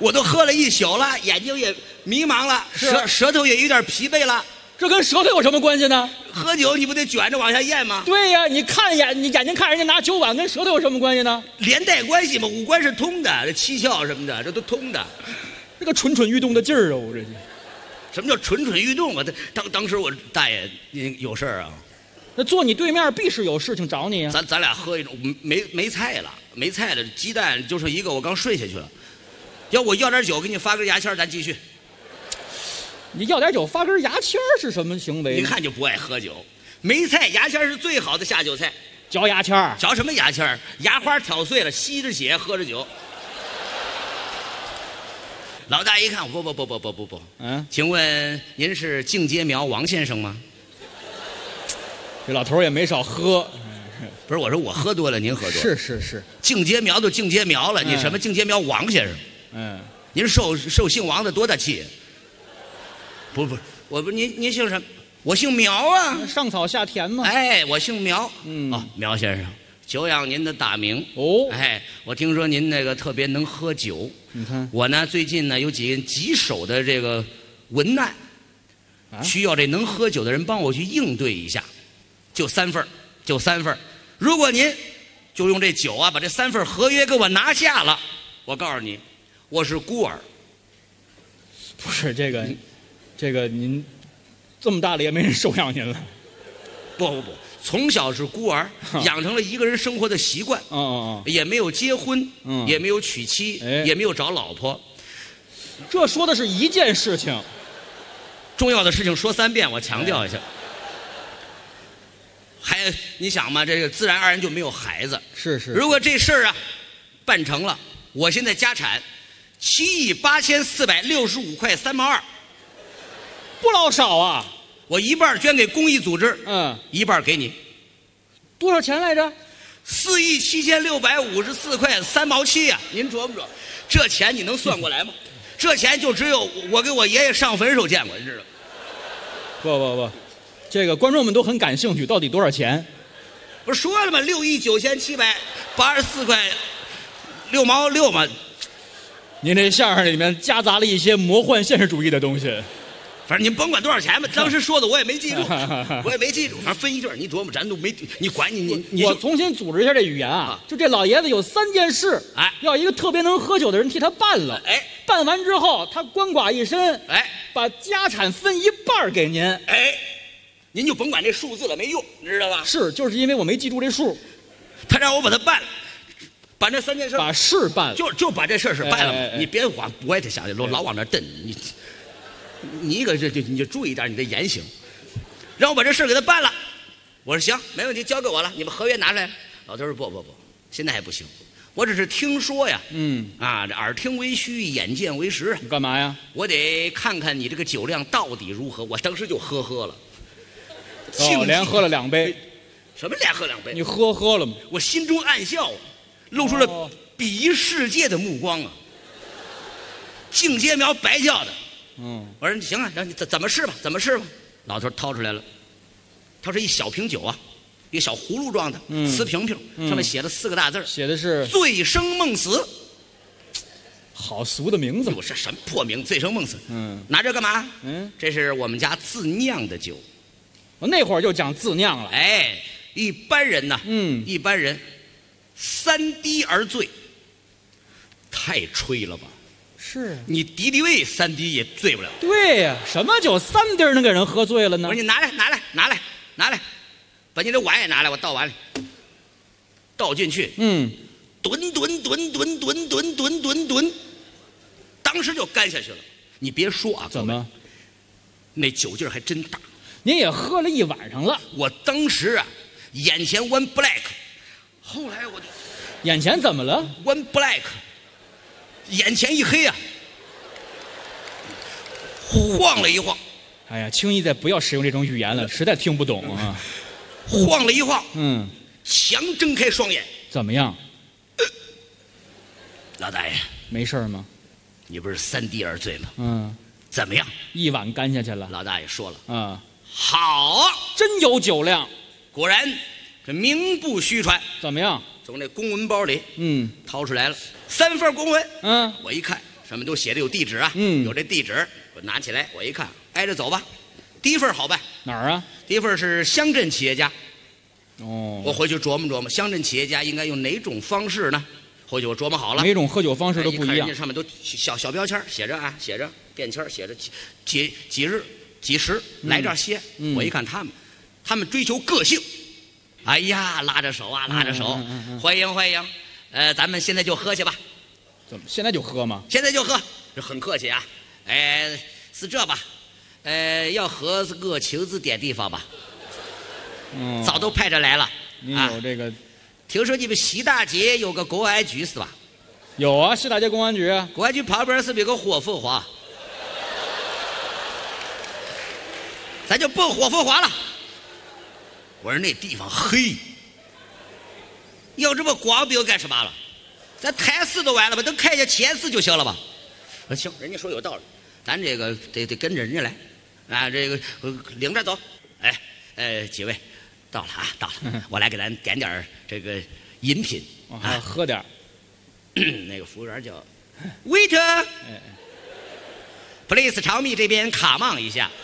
我都喝了一宿了，眼睛也迷茫了，舌头也有点疲惫了。 这跟舌头有什么关系呢？ 喝酒你不得卷着往下咽吗？ 对呀，你眼睛看人家拿酒碗，跟舌头有什么关系呢？ 连带关系嘛，五官是通的，这七窍什么的这都通的。 这个蠢蠢欲动的劲儿啊，我这。 什么叫蠢蠢欲动啊？当时我大爷有事儿啊。 那坐你对面必是有事情找你啊。 咱俩喝一种没菜了，没菜了，鸡蛋就剩一个，我刚睡下去了。要我要点酒，给你发根牙签，咱继续。 你要点酒发根牙签是什么行为？ 一看就不爱喝酒。没菜牙签是最好的下酒菜。 嚼牙签？ 嚼什么牙签？牙花挑碎了，吸着血，喝着酒。老大一看，不，请问您是净街苗王先生吗？ 这老头也没少喝。 不是，我说我喝多了，您喝多了。 是。 净街苗都净街苗了，你什么净街苗王先生？您受姓王的多大气？不，我不，您姓什么？我姓苗啊， 上草下田嘛。 哎，我姓苗。苗先生，久仰您的大名。哦，哎，我听说您那个特别能喝酒。 你看， 我呢最近呢有几个棘手的这个文案，需要这能喝酒的人帮我去应对一下，就3份。如果您就用这酒啊，把这3份合约给我拿下了，我告诉你，我是孤儿。 不是这个您这么大了也没人收养您了。 不，从小是孤儿，养成了一个人生活的习惯。也没有结婚，也没有娶妻，也没有找老婆。 这说的是一件事情， 重要的事情说3遍，我强调一下。还你想嘛，这个自然而然就没有孩子。 是。 如果这事儿啊办成了，我现在家产78465块3毛2， 不老少啊！ 我一半捐给公益组织，一半给你。 多少钱来着 ？47654块3毛7呀！您琢磨琢磨，这钱你能算过来吗？这钱就只有我给我爷爷上坟时候见过，你知道？ 不，这个观众们都很感兴趣，到底多少钱？ 不是说了吗？69784块6毛6嘛。 您这相声里面夹杂了一些魔幻现实主义的东西。 反正您甭管多少钱吧，当时说的我也没记住，反正分一句，你琢磨，咱都没，你管你我重新组织一下这语言啊，就这老爷子有3件事，要一个特别能喝酒的人替他办了，办完之后他鳏寡一身，把家产分一半给您， 您就甭管这数字了，没用，你知道吧？ 就是因为我没记住这数， 他让我把它办了。把这3件事把事办了， 就把这事办了，你别往歪他想的，老往那蹬你一个你就注意点你的言行，让我把这事给他办了。我说行，没问题，交给我了，你们合约拿出来。老头说不，现在还不行，我只是听说呀，这耳听为虚，眼见为实。 你干嘛呀？ 我得看看你这个酒量到底如何。我当时就喝了， 连喝了2杯。 什么连喝2杯？ 你喝了吗？ 我心中暗笑，露出了鄙夷世界的目光啊！净街苗白叫的。我说行啊，让你怎么试吧，老头掏出来了，他是一小瓶酒啊，一个小葫芦状的瓷瓶瓶，上面写了4个大字， 写的是醉生梦死。 好俗的名字！ 我这什么破名？醉生梦死。拿这干嘛？这是我们家自酿的酒。 我那会儿就讲自酿了。 一般人呐，一般人3滴而醉，太吹了吧？ 是你敌敌畏3滴也醉不了。 对呀，什么酒3滴能给人喝醉了呢？ 我说你拿来，把你这碗也拿来，我倒碗里，倒进去，吨，当时就干下去了。你别说啊， 怎么？ 那酒劲儿还真大。 您也喝了一晚上了。 我当时啊，眼前 one black， 后来我就眼前怎么了 ？one black。眼前一黑啊，晃了一晃。 哎呀，轻易再不要使用这种语言了，实在听不懂啊。 晃了一晃，强睁开双眼。 怎么样？ 老大爷， 没事吗？ 你不是3滴而醉吗？怎么样？ 一碗干下去了。 老大爷说了，好， 真有酒量。 果然，这名不虚传。 怎么样？ 从那公文包里，掏出来了3份公文。我一看， 上面都写的有地址啊，有这地址，我拿起来我一看，挨着走吧。第一份好办， 哪儿啊？ 第一份是乡镇企业家。 哦， 我回去琢磨琢磨，乡镇企业家应该用哪种方式呢？回去我琢磨好了， 每种喝酒方式都不一样。 人家上面都小标签写着啊，写着便签写着几日几时来这儿歇。我一看他们追求个性，哎呀，拉着手啊，拉着手，欢迎欢迎，咱们现在就喝去吧。 怎么现在就喝吗？ 现在就喝，这很客气啊。是这吧？要喝是个亲自点地方吧。早都派着来了。 你有这个？ 听说你们西大街有个公安局是吧？ 有啊，西大街公安局啊。 公安局旁边是不是有个火凤凰？咱就奔火凤凰了。我说那地方黑，要这么光兵干什么了？咱抬四都完了吧，能看见前四就行了吧？行，人家说有道理，咱这个得跟着人家来，啊，这个领着走。几位。到了啊，到了！我来给咱点点这个饮品啊，喝点。 那个服务员叫 waiter，please 炒米这边卡忙一下。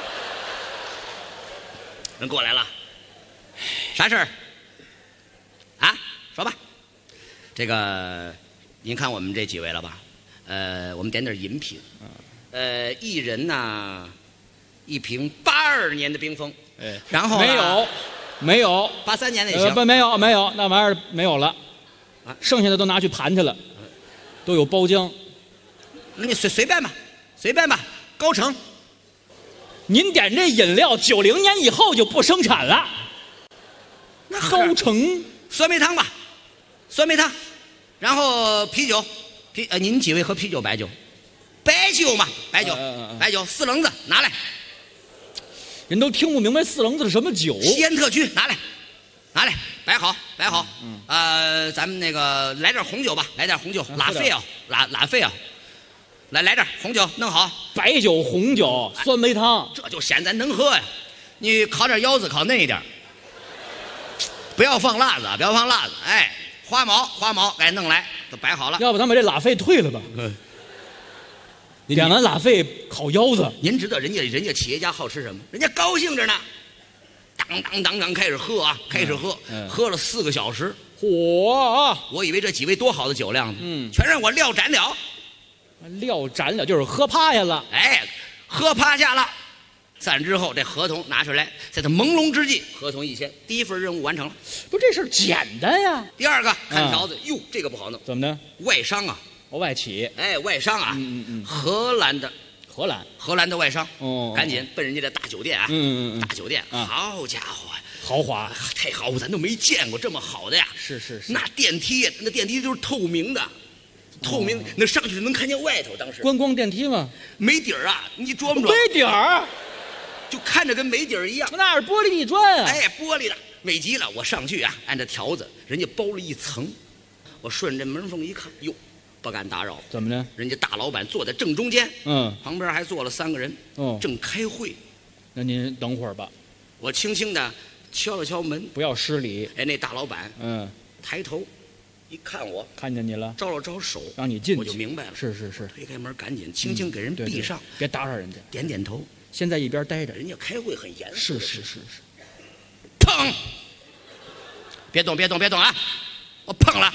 人过来了，啥事儿？啊，说吧。这个，您看我们这几位了吧？我们点点饮品。一人呢，一瓶82年的冰峰。然后没有 83年的也行。 没有，那玩意儿没有了，剩下的都拿去盘去了，都有包浆。 那你随便吧，高成。 您点这饮料90年以后就不生产了。 那高成酸梅汤吧，酸梅汤，然后啤酒，您几位喝啤酒白酒？白酒嘛，白酒4棱子拿来。 人都听不明白4棱子是什么酒。 西安特区拿来，摆好。咱们那个来点红酒吧，来点红酒，拉菲啊，来点红酒，弄好。 白酒、红酒、酸梅汤， 这就显咱能喝呀。你烤点腰子，烤嫩一点，不要放辣子，花毛，给弄来，都摆好了。 要不咱把这拉菲退了吧？点完拉菲烤腰子， 您知道人家企业家好吃什么？人家高兴着呢，当开始喝啊，喝了4个小时。 嚯！ 我以为这几位多好的酒量呢，全让我撂斩了。 撂斩了就是喝趴下了。 喝趴下了。散之后，这合同拿出来，在他朦胧之际，合同一签，第一份任务完成了。 不，这事简单呀。 第二个看条子，哟，这个不好弄。 怎么的？ 外商啊。 外企， 外商啊，荷兰的外商，赶紧奔人家的大酒店啊，大酒店，好家伙， 豪华， 太豪华，咱都没见过这么好的呀。 是， 那电梯都是透明的，那上去能看见外头。当时观光电梯吗？ 没底儿啊，你琢磨琢磨， 没底儿， 就看着跟没底儿一样。 那是玻璃地砖啊， 玻璃的，美极了。我上去啊，按照条子，人家包了一层，我顺着门缝一看，哟。不敢打扰， 怎么呢？ 人家大老板坐在正中间，旁边还坐了3个人，正开会。 那您等会儿吧。 我轻轻的敲了敲门， 不要失礼。 那大老板，抬头一看我， 看见你了， 招了招手， 让你进去， 我就明白了。 是， 推开门，赶紧轻轻给人闭上， 别打扰人家， 点头。 先在一边待着， 人家开会很严肃。 是。 砰！别动啊！我碰了。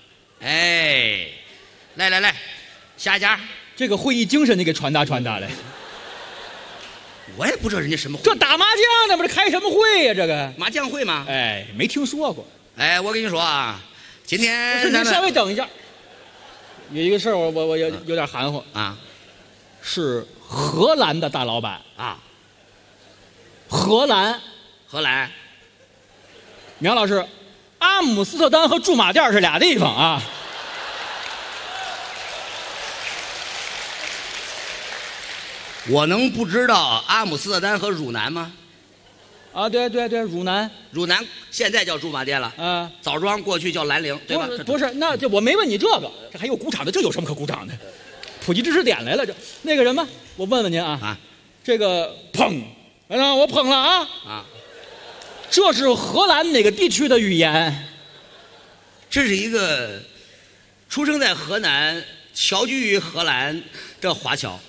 来，下一家。 这个会议精神你给传达来。 我也不知道人家什么会。 这打麻将呢，不是开什么会呀？这个麻将会吗？ 没听说过。 我跟你说啊，今天您稍微等一下，有一个事儿我有点含糊啊， 是荷兰的大老板啊。 荷兰，苗老师，阿姆斯特丹和驻马店是俩地方啊。 我能不知道阿姆斯特丹和汝南吗？ 对，汝南现在叫驻马店了。枣庄过去叫兰陵，对吧？ 不是，那就我没问你这个，这还有鼓掌的，这有什么可鼓掌的？普及知识点来了，这那个什么，我问问您啊，这个砰，我捧了啊，这是荷兰哪个地区的语言？ 这是一个出生在河南巧居于荷兰的华侨。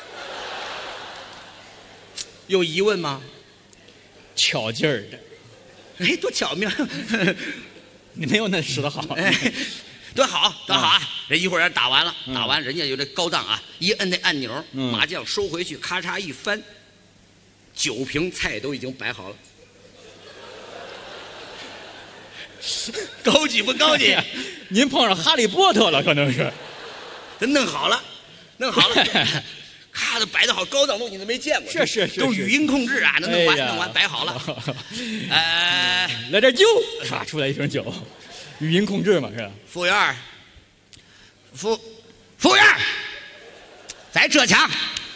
有疑问吗？ 巧劲儿的， 哎，多巧妙！ 你没有那使得好。 哎，多好，多好啊！这一会儿打完了，打完人家有这高档啊，一摁那按钮，麻将收回去，咔嚓一翻，9瓶菜都已经摆好了。高级不高级？ 您碰上哈利波特了，可能是。 这弄好了，弄好了。咔的摆的好，高档东西都没见过， 是， 都是语音控制啊，弄完摆好了。 来点酒，唰出来一瓶酒，语音控制嘛是吧？ 服务员，服务员，再这枪，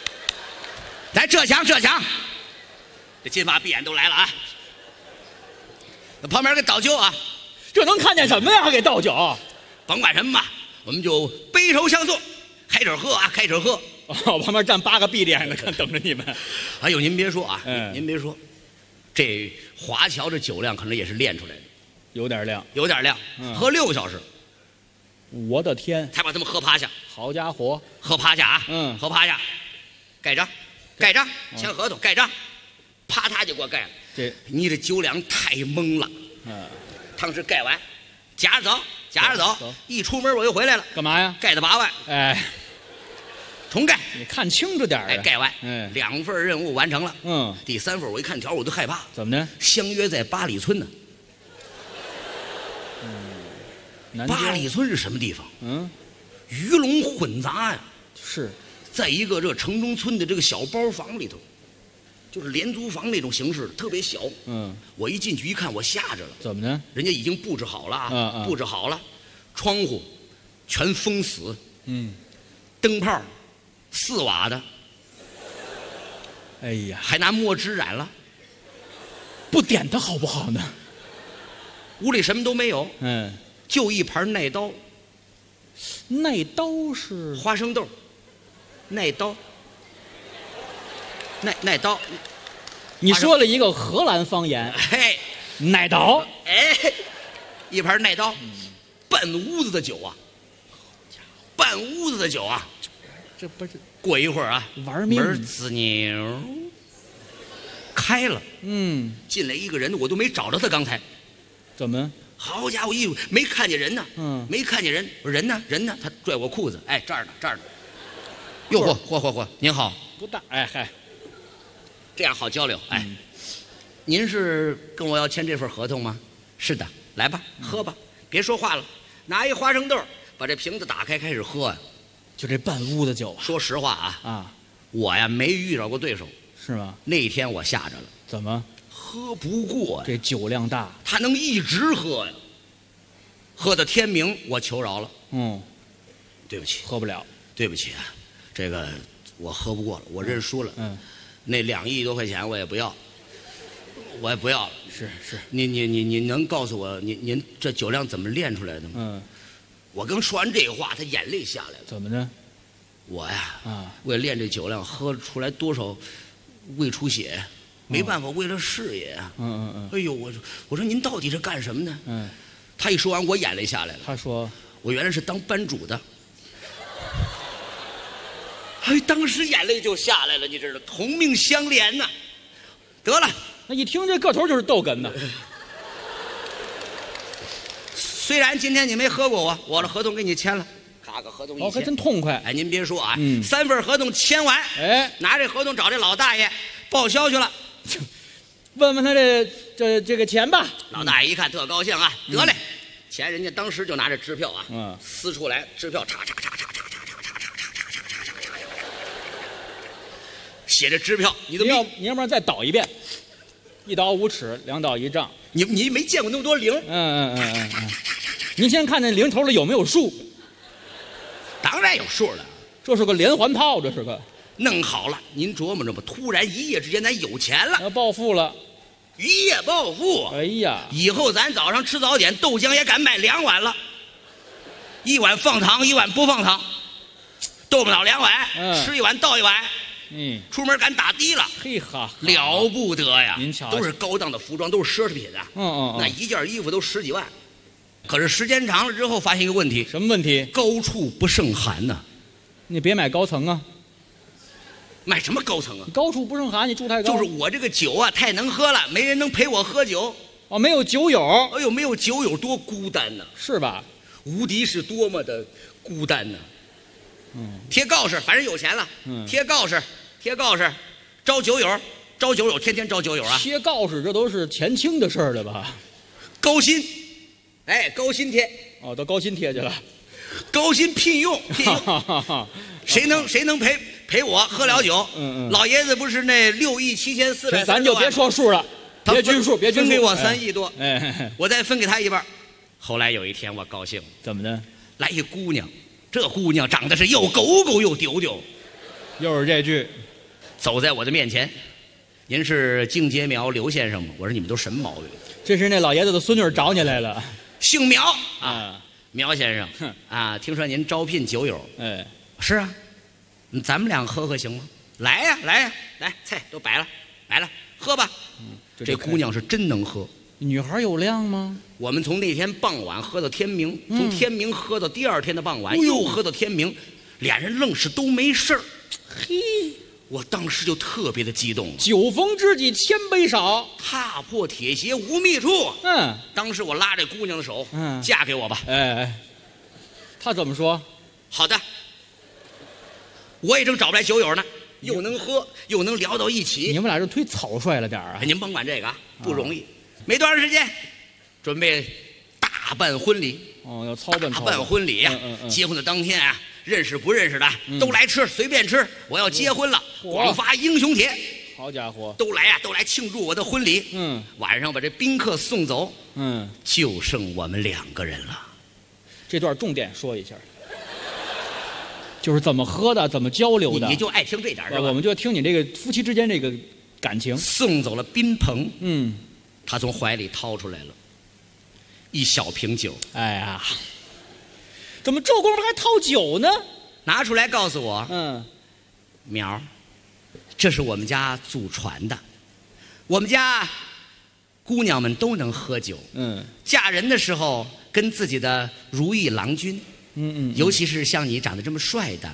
这金发碧眼都来了啊！那旁边给倒酒啊， 这能看见什么呀？还给倒酒？ 甭管什么吧，我们就背手相送，开始喝啊，开始喝。 哦，旁边站8个闭着眼的，看等着你们。 哎呦，您别说啊，您别说，这华侨这酒量可能也是练出来的， 有点量， 喝6个小时。 我的天， 才把他们喝趴下。 好家伙， 喝趴下啊！喝趴下，盖章，签合同，盖章，啪嗒就给我盖了。你这酒量太猛了。当时盖完，夹着走，一出门我又回来了。 干嘛呀？ 盖的8万。哎。重盖， 你看清楚点哎，盖完，2份任务完成了。第3份我一看条我都害怕。 怎么呢？ 相约在八里村呢。八里村是什么地方？鱼龙混杂呀。 是， 在一个这城中村的这个小包房里头，就是廉租房那种形式，特别小。我一进去一看，我吓着了。 怎么呢？ 人家已经布置好了啊，布置好了，窗户全封死。灯泡。4瓦的， 哎呀， 还拿墨汁染了， 不点它好不好呢？ 屋里什么都没有，就一盘耐刀。 耐刀是花生豆，耐刀，耐刀。 你说了一个荷兰方言， 嘿， 耐刀， 哎，一盘耐刀，半屋子的酒啊， 这不是过一会儿啊， 玩命门子扭开了，进来一个人，我都没找着他。刚才怎么？ 好家伙，没看见人呢，没看见人，我说人呢？他拽我裤子，哎，这儿呢。哟嚯，您好， 不大，哎嗨， 这样好交流，哎，您是跟我要签这份合同吗？是的，来吧，喝吧，别说话了，拿一花生豆，把这瓶子打开，开始喝啊。 就这半屋的酒啊！ 说实话啊，我呀没遇到过对手， 是吗？ 那天我吓着了。 怎么？ 喝不过呀！ 这酒量大， 他能一直喝呀，喝到天明，我求饶了。对不起， 喝不了。 对不起啊，这个我喝不过了，我认输了。那2亿多块钱我也不要，了。 是， 你能告诉我您这酒量怎么练出来的吗？我刚说完这话，他眼泪下来了。 怎么呢？ 我呀，为了练这酒量，喝出来多少胃出血，没办法，为了事业啊。哎呦，我说您到底是干什么呢？他一说完，我眼泪下来了。 他说我原来是当班主的。哎，当时眼泪就下来了，你知道，同命相连呐。得了， 那一听这个头就是逗哏的。 虽然今天你没喝过我的合同给你签了，咔个合同一签， 还真痛快。 哎，您别说啊，3份合同签完，拿这合同找这老大爷报销去了， 问问他这个钱吧。 老大爷一看特高兴啊，得嘞，钱人家当时就拿着支票啊，撕出来支票，叉，写着支票，你要不然再倒一遍，1刀5尺，2刀1丈。 你没见过那么多零。 您先看那零头里有没有数？ 当然有数了， 这是个连环炮，这是个。 弄好了，您琢磨琢磨，突然一夜之间咱有钱了， 要暴富了， 一夜暴富。 哎呀， 以后咱早上吃早点，豆浆也敢买2碗了，1碗放糖，1碗不放糖，豆腐脑2碗，吃1碗倒1碗。出门敢打的了， 嘿哈， 了不得呀！ 您瞧， 都是高档的服装，都是奢侈品啊。那一件衣服都10几万。可是时间长了之后，发现一个问题。 什么问题？ 高处不胜寒呐。 你别买高层啊。 买什么高层啊？ 高处不胜寒，你住太高。 就是我这个酒啊，太能喝了，没人能陪我喝酒。 哦，没有酒友。 哎呦，没有酒友多孤单呢， 是吧？ 无敌是多么的孤单呢。贴告示，反正有钱了，贴告示，招酒友，天天招酒友啊。 贴告示，这都是前清的事儿了吧？ 高薪，哎，高薪贴。 哦，到高薪贴去了。 高薪聘用，谁能陪我喝了酒？老爷子不是那6亿7430万， 咱就别说数了，别拘束，别拘束。 分给我3亿多，我再分给他一半。后来有一天我高兴， 怎么的？ 来一姑娘，这姑娘长得是又狗狗又丢丢， 又是这句， 走在我的面前，您是敬节苗刘先生吗？我说你们都什么毛病？ 这是那老爷子的孙女找你来了， 姓苗啊，苗先生啊，听说您招聘酒友， 哎， 是啊，咱们俩喝喝行吗？来呀，来，菜都摆了，喝吧。这姑娘是真能喝。 女孩有量吗？ 我们从那天傍晚喝到天明，从天明喝到第二天的傍晚，又喝到天明，俩人愣是都没事儿。 嘿， 我当时就特别的激动。 酒逢知己千杯少， 踏破铁鞋无觅处。当时我拉着姑娘的手，嫁给我吧。 哎，他怎么说？ 好的。我也正找不来酒友呢，又能喝又能聊到一起。 你们俩是忒草率了点啊！ 您甭管这个啊，不容易。没多长时间，准备大办婚礼。 哦，要操办。 大办婚礼呀！结婚的当天啊，认识不认识的都来吃，随便吃。我要结婚了，广发英雄帖。 好家伙， 都来庆祝我的婚礼。晚上把这宾客送走。就剩我们2个人了。 这段重点说一下。就是怎么喝的，怎么交流的， 你就爱听这点是吧？ 我们就要听你这个夫妻之间这个感情。 送走了宾朋，他从怀里掏出来了一小瓶酒。 哎呀，怎么这功夫还掏酒呢？ 拿出来告诉我，苗，这是我们家祖传的，我们家姑娘们都能喝酒。嫁人的时候跟自己的如意郎君。尤其是像你长得这么帅的，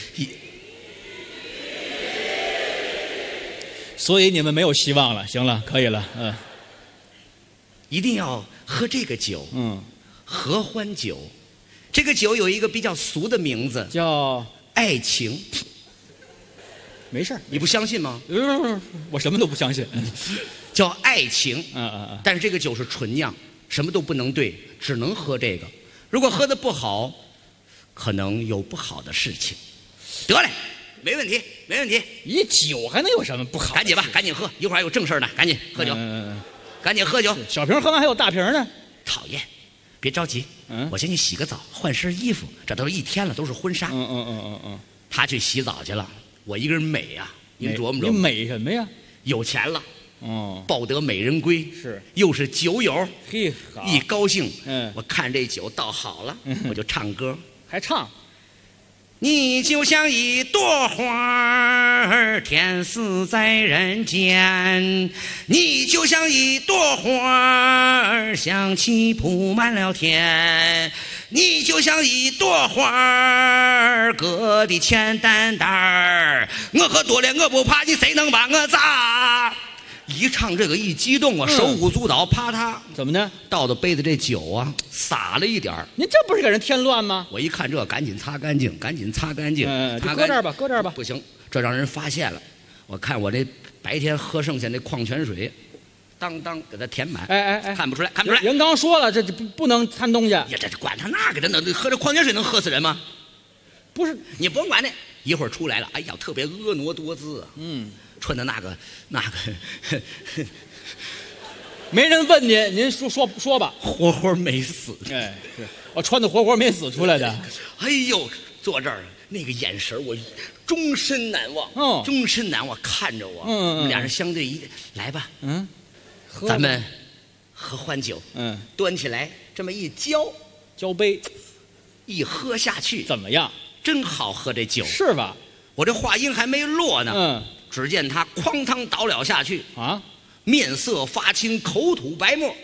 所以你们没有希望了。行了，可以了， 一定要喝这个酒，合欢酒。这个酒有一个比较俗的名字， 叫爱情。 没事， 你不相信吗？ 我什么都不相信。 叫爱情，但是这个酒是纯酿，什么都不能兑，只能喝这个。如果喝的不好，可能有不好的事情。得嘞，没问题。 一酒还能有什么不好？ 赶紧吧，赶紧喝，一会儿还有正事呢，赶紧喝酒。赶紧喝酒。 小瓶喝完还有大瓶呢。 讨厌，别着急。我先去洗个澡，换身衣服。这都是1天了，都是婚纱。他去洗澡去了，我一个人美呀。您琢磨琢磨。 你美什么呀？ 有钱了。抱得美人归， 是又是酒友。 嘿， 一高兴，我看这酒倒好了，我就唱歌。 还唱， 你就像一朵花儿，天死在人间；你就像一朵花儿，香气铺满了天；你就像一朵花儿，搁的钱担担儿。我喝多了我不怕，你谁能把我砸？一唱这个一激动啊，手舞足蹈，啪嗒， 怎么呢？ 倒到杯子这酒啊，洒了一点儿。 您这不是给人添乱吗？ 我一看这，赶紧擦干净， 搁这儿吧， 不行，这让人发现了。我看我这白天喝剩下那矿泉水，当给它填满。看不出来。 人刚说了，这不能掺东西。 呀，这管他那个的，那喝这矿泉水能喝死人吗？ 不是， 你甭管那，一会儿出来了，哎呀，特别婀娜多姿啊。穿的那个， 没人问您说吧， 活没死。 是我穿的活没死出来的。 哎呦，坐这儿那个眼神我终身难忘。终身难忘，看着我，俩人相对来吧，咱们喝欢酒。端起来这么一交杯， 一喝下去， 怎么样？ 真好喝这酒， 是吧？ 我这话音还没落呢，只见他哐当倒了下去啊， 面色发青，口吐白沫。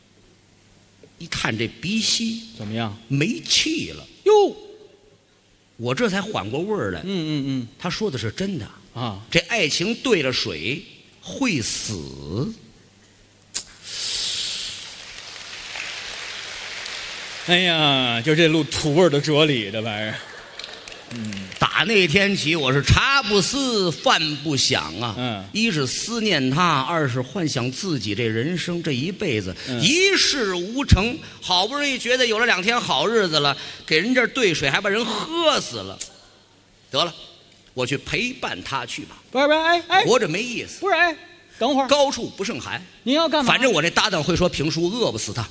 一看这鼻息怎么样？ 没气了。 哟， 我这才缓过味儿来。他说的是真的啊，这爱情兑了水会死。 哎呀，就这路土味的哲理，这玩意儿。 打那天起，我是茶不思饭不想啊。一是思念他，二是幻想自己这人生这一辈子一事无成。好不容易觉得有了2天好日子了，给人这兑水还把人喝死了。得了，我去陪伴他去吧。 不是，哎， 活着没意思。 不是，哎，等会儿， 高处不胜寒。 您要干嘛？ 反正我这搭档会说评书，饿不死他。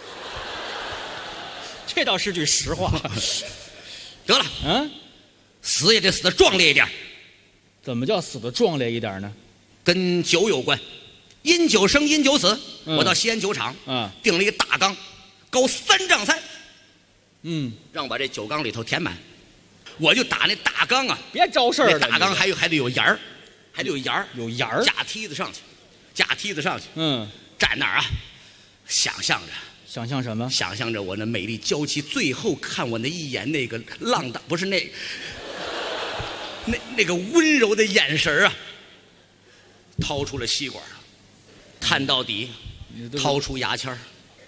这倒是句实话。 得了，死也得死得壮烈一点。 怎么叫死得壮烈一点呢？ 跟酒有关，因酒生，因酒死。我到西安酒厂，订了一个大缸，高3丈3，让我把这酒缸里头填满。我就打那大缸啊， 别招事儿了。 那大缸还得有沿儿，还得有沿儿， 有沿儿。 架梯子上去，站那儿啊，想象什么？想象着我那美丽娇妻最后看我那一眼，那个浪荡，不是那个温柔的眼神啊，掏出了吸管，探到底，掏出牙签儿，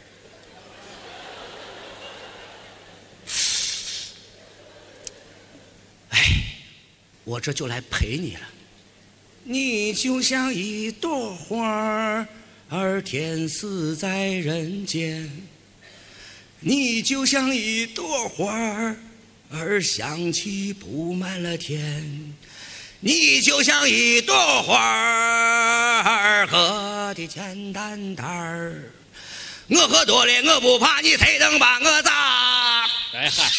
哎，我这就来陪你了。你就像一朵花儿天死在人间，你就像一朵花儿香气布满了天，你就像一朵花儿喝的简单单儿，我喝多了我不怕，你才能把我砸。 哎嗨，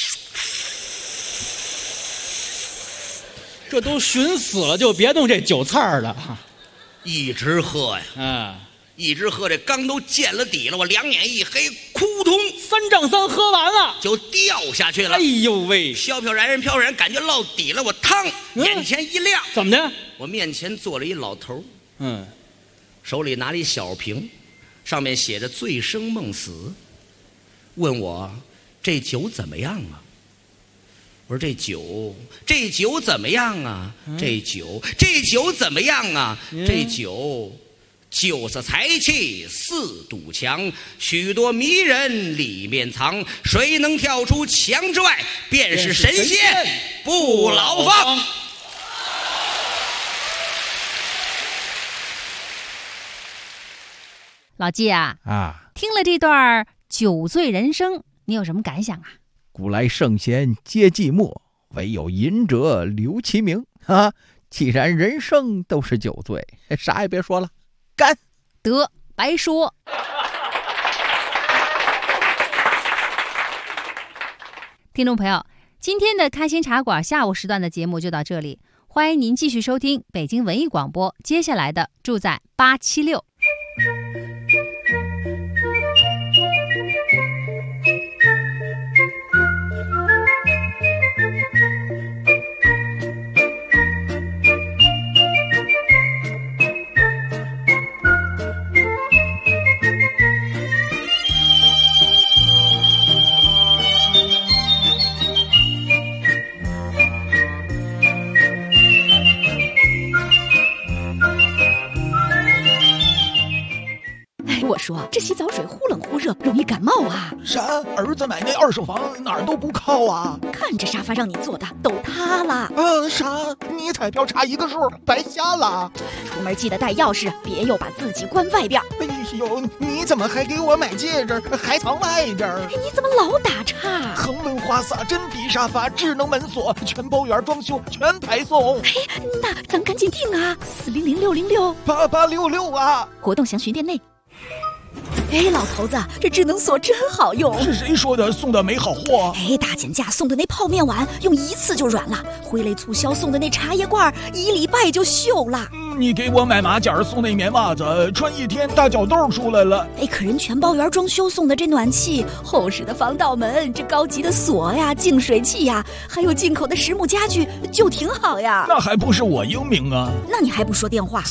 这都寻死了，就别动这酒菜儿了， 一直喝呀，一直喝，这缸都见了底了，我两眼一黑，扑通 ，3丈3喝完了就掉下去了。 哎呦喂， 飘飘然，感觉落底了，我嘡，眼前一亮， 怎么的？ 我面前坐了一老头，手里拿了一小瓶，上面写着醉生梦死，问我这酒怎么样啊？我说这酒怎么样啊？这酒怎么样啊？这酒色财气4堵墙，许多迷人里面藏，谁能跳出墙之外，便是神仙不老芳。 老纪啊，听了这段酒醉人生，你有什么感想啊？ 古来圣贤皆寂寞，唯有饮者留其名啊！既然人生都是酒醉，啥也别说了，干得白说。听众朋友，今天的开心茶馆下午时段的节目就到这里，欢迎您继续收听北京文艺广播接下来的住在876。 我说这洗澡水忽冷忽热，容易感冒啊！ 啥？儿子买那2手房哪儿都不靠啊！ 看这沙发让你坐的都塌了。 啥？你彩票差1个数，白瞎了。 出门记得带钥匙，别又把自己关外边。 哎呦，你怎么还给我买戒指，还藏外边？ 你怎么老打岔？ 恒温花洒、真皮沙发、智能门锁，全包圆装修，全排送。 哎，那咱赶紧订啊！400-606-8866 啊！ 活动详询店内。哎，老头子，这智能锁真好用。 是谁说的送的没好货？ 哎，大减价送的那泡面碗用1次就软了，挥泪促销送的那茶叶罐1礼拜就锈了。 你给我买马甲送那棉袜子，穿1天大脚痘出来了。 哎，可人全包圆装修送的这暖气、厚实的防盗门、这高级的锁呀、净水器呀，还有进口的实木家具，就挺好呀。 那还不是我英明啊？ 那你还不说电话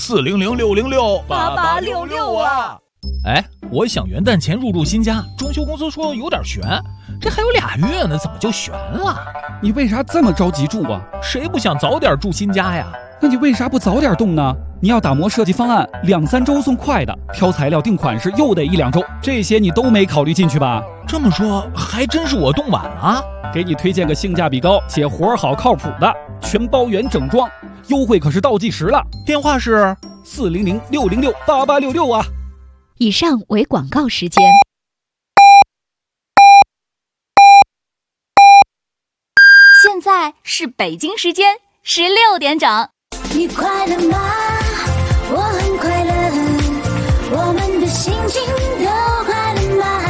？400-606-8866啊！ 哎，我想元旦前入住新家，装修公司说有点悬， 这还有2月呢，怎么就悬了？ 你为啥这么着急住啊？ 谁不想早点住新家呀？ 那你为啥不早点动呢？你要打磨设计方案，2、3周送快的，挑材料定款式又得1、2周，这些你都没考虑进去吧？ 这么说还真是我动晚了。 给你推荐个性价比高且活好靠谱的全包原整装，优惠可是倒计时了。 电话是 400-606-8866啊。 以上为广告时间。 现在是北京时间16点整。 你快乐吗？我很快乐，我们的心情都快乐吗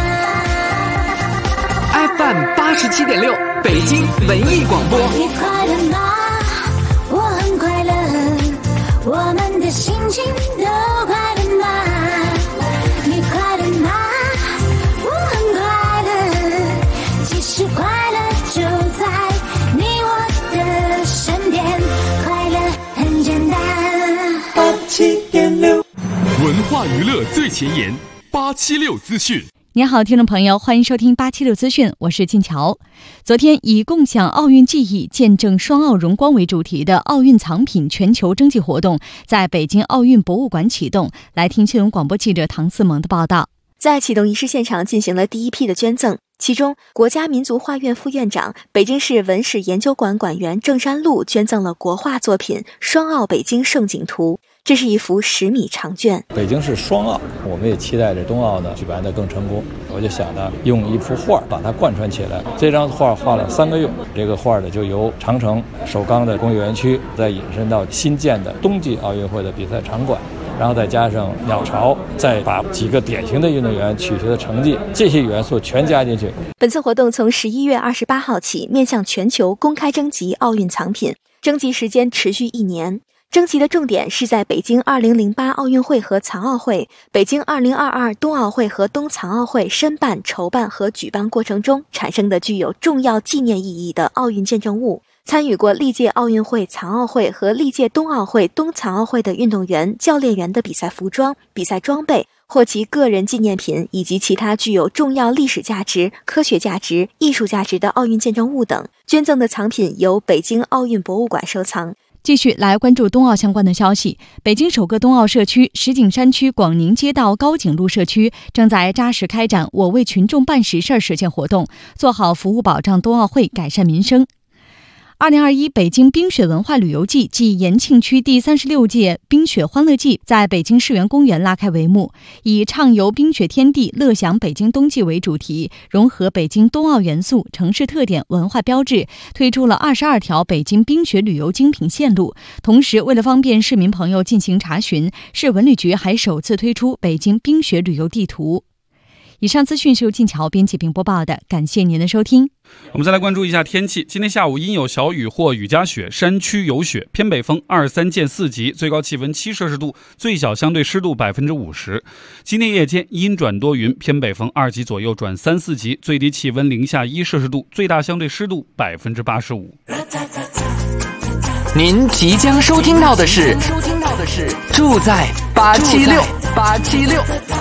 ？FM 87.6，北京文艺广播。 你快乐吗？我很快乐，我们的心情都快乐吗？你快乐吗？我很快乐，其实快乐就在你我的身边，快乐很简单。87.6， 文化娱乐最前沿，876资讯。 您好，听众朋友，欢迎收听876资讯，我是金乔。昨天以共享奥运记忆，见证双奥荣光为主题的奥运藏品全球征集活动在北京奥运博物馆启动。来听新闻广播记者唐思萌的报道。 在启动仪式现场进行了第一批的捐赠，其中国家民族画院副院长、北京市文史研究馆馆员郑山路捐赠了国画作品《双奥北京盛景图》，这是一幅10米长卷。 北京市双奥，我们也期待着冬奥呢举办的更成功。我就想呢，用一幅画把它贯穿起来。这张画画了3个月，这个画呢就由长城首钢的工业园区，再引申到新建的冬季奥运会的比赛场馆。然后再加上鸟巢，再把几个典型的运动员取得的成绩，这些元素全加进去。 本次活动从11月28号起面向全球公开征集奥运藏品，征集时间持续1年。征集的重点是在北京2008奥运会和残奥会、北京2022冬奥会和冬残奥会申办、筹办和举办过程中产生的具有重要纪念意义的奥运见证物。参与过历届奥运会、残奥会和历届冬奥会、冬残奥会的运动员、教练员的比赛服装、比赛装备或其个人纪念品，以及其他具有重要历史价值、科学价值、艺术价值的奥运见证物等。捐赠的藏品由北京奥运博物馆收藏。 继续来关注冬奥相关的消息。北京首个冬奥社区石景山区广宁街道高景路社区正在扎实开展我为群众办实事实践活动，做好服务保障冬奥会，改善民生。2021北京冰雪文化旅游季暨延庆区第36届冰雪欢乐季在北京世园公园拉开帷幕，以畅游冰雪天地，乐享北京冬季为主题，融合北京冬奥元素、城市特点、文化标志，推出了22条北京冰雪旅游精品线路。同时，为了方便市民朋友进行查询，市文旅局还首次推出北京冰雪旅游地图。以上资讯是由静乔编辑并播报的，感谢您的收听。 我们再来关注一下天气。今天下午阴有小雨或雨夹雪，山区有雪，偏北风23见4级，最高气温7摄氏度，最小相对湿度50%。今天夜间阴转多云，偏北风2级左右转3、4级，最低气温0下1摄氏度，最大相对湿度85%。 您即将收听到的是住在876。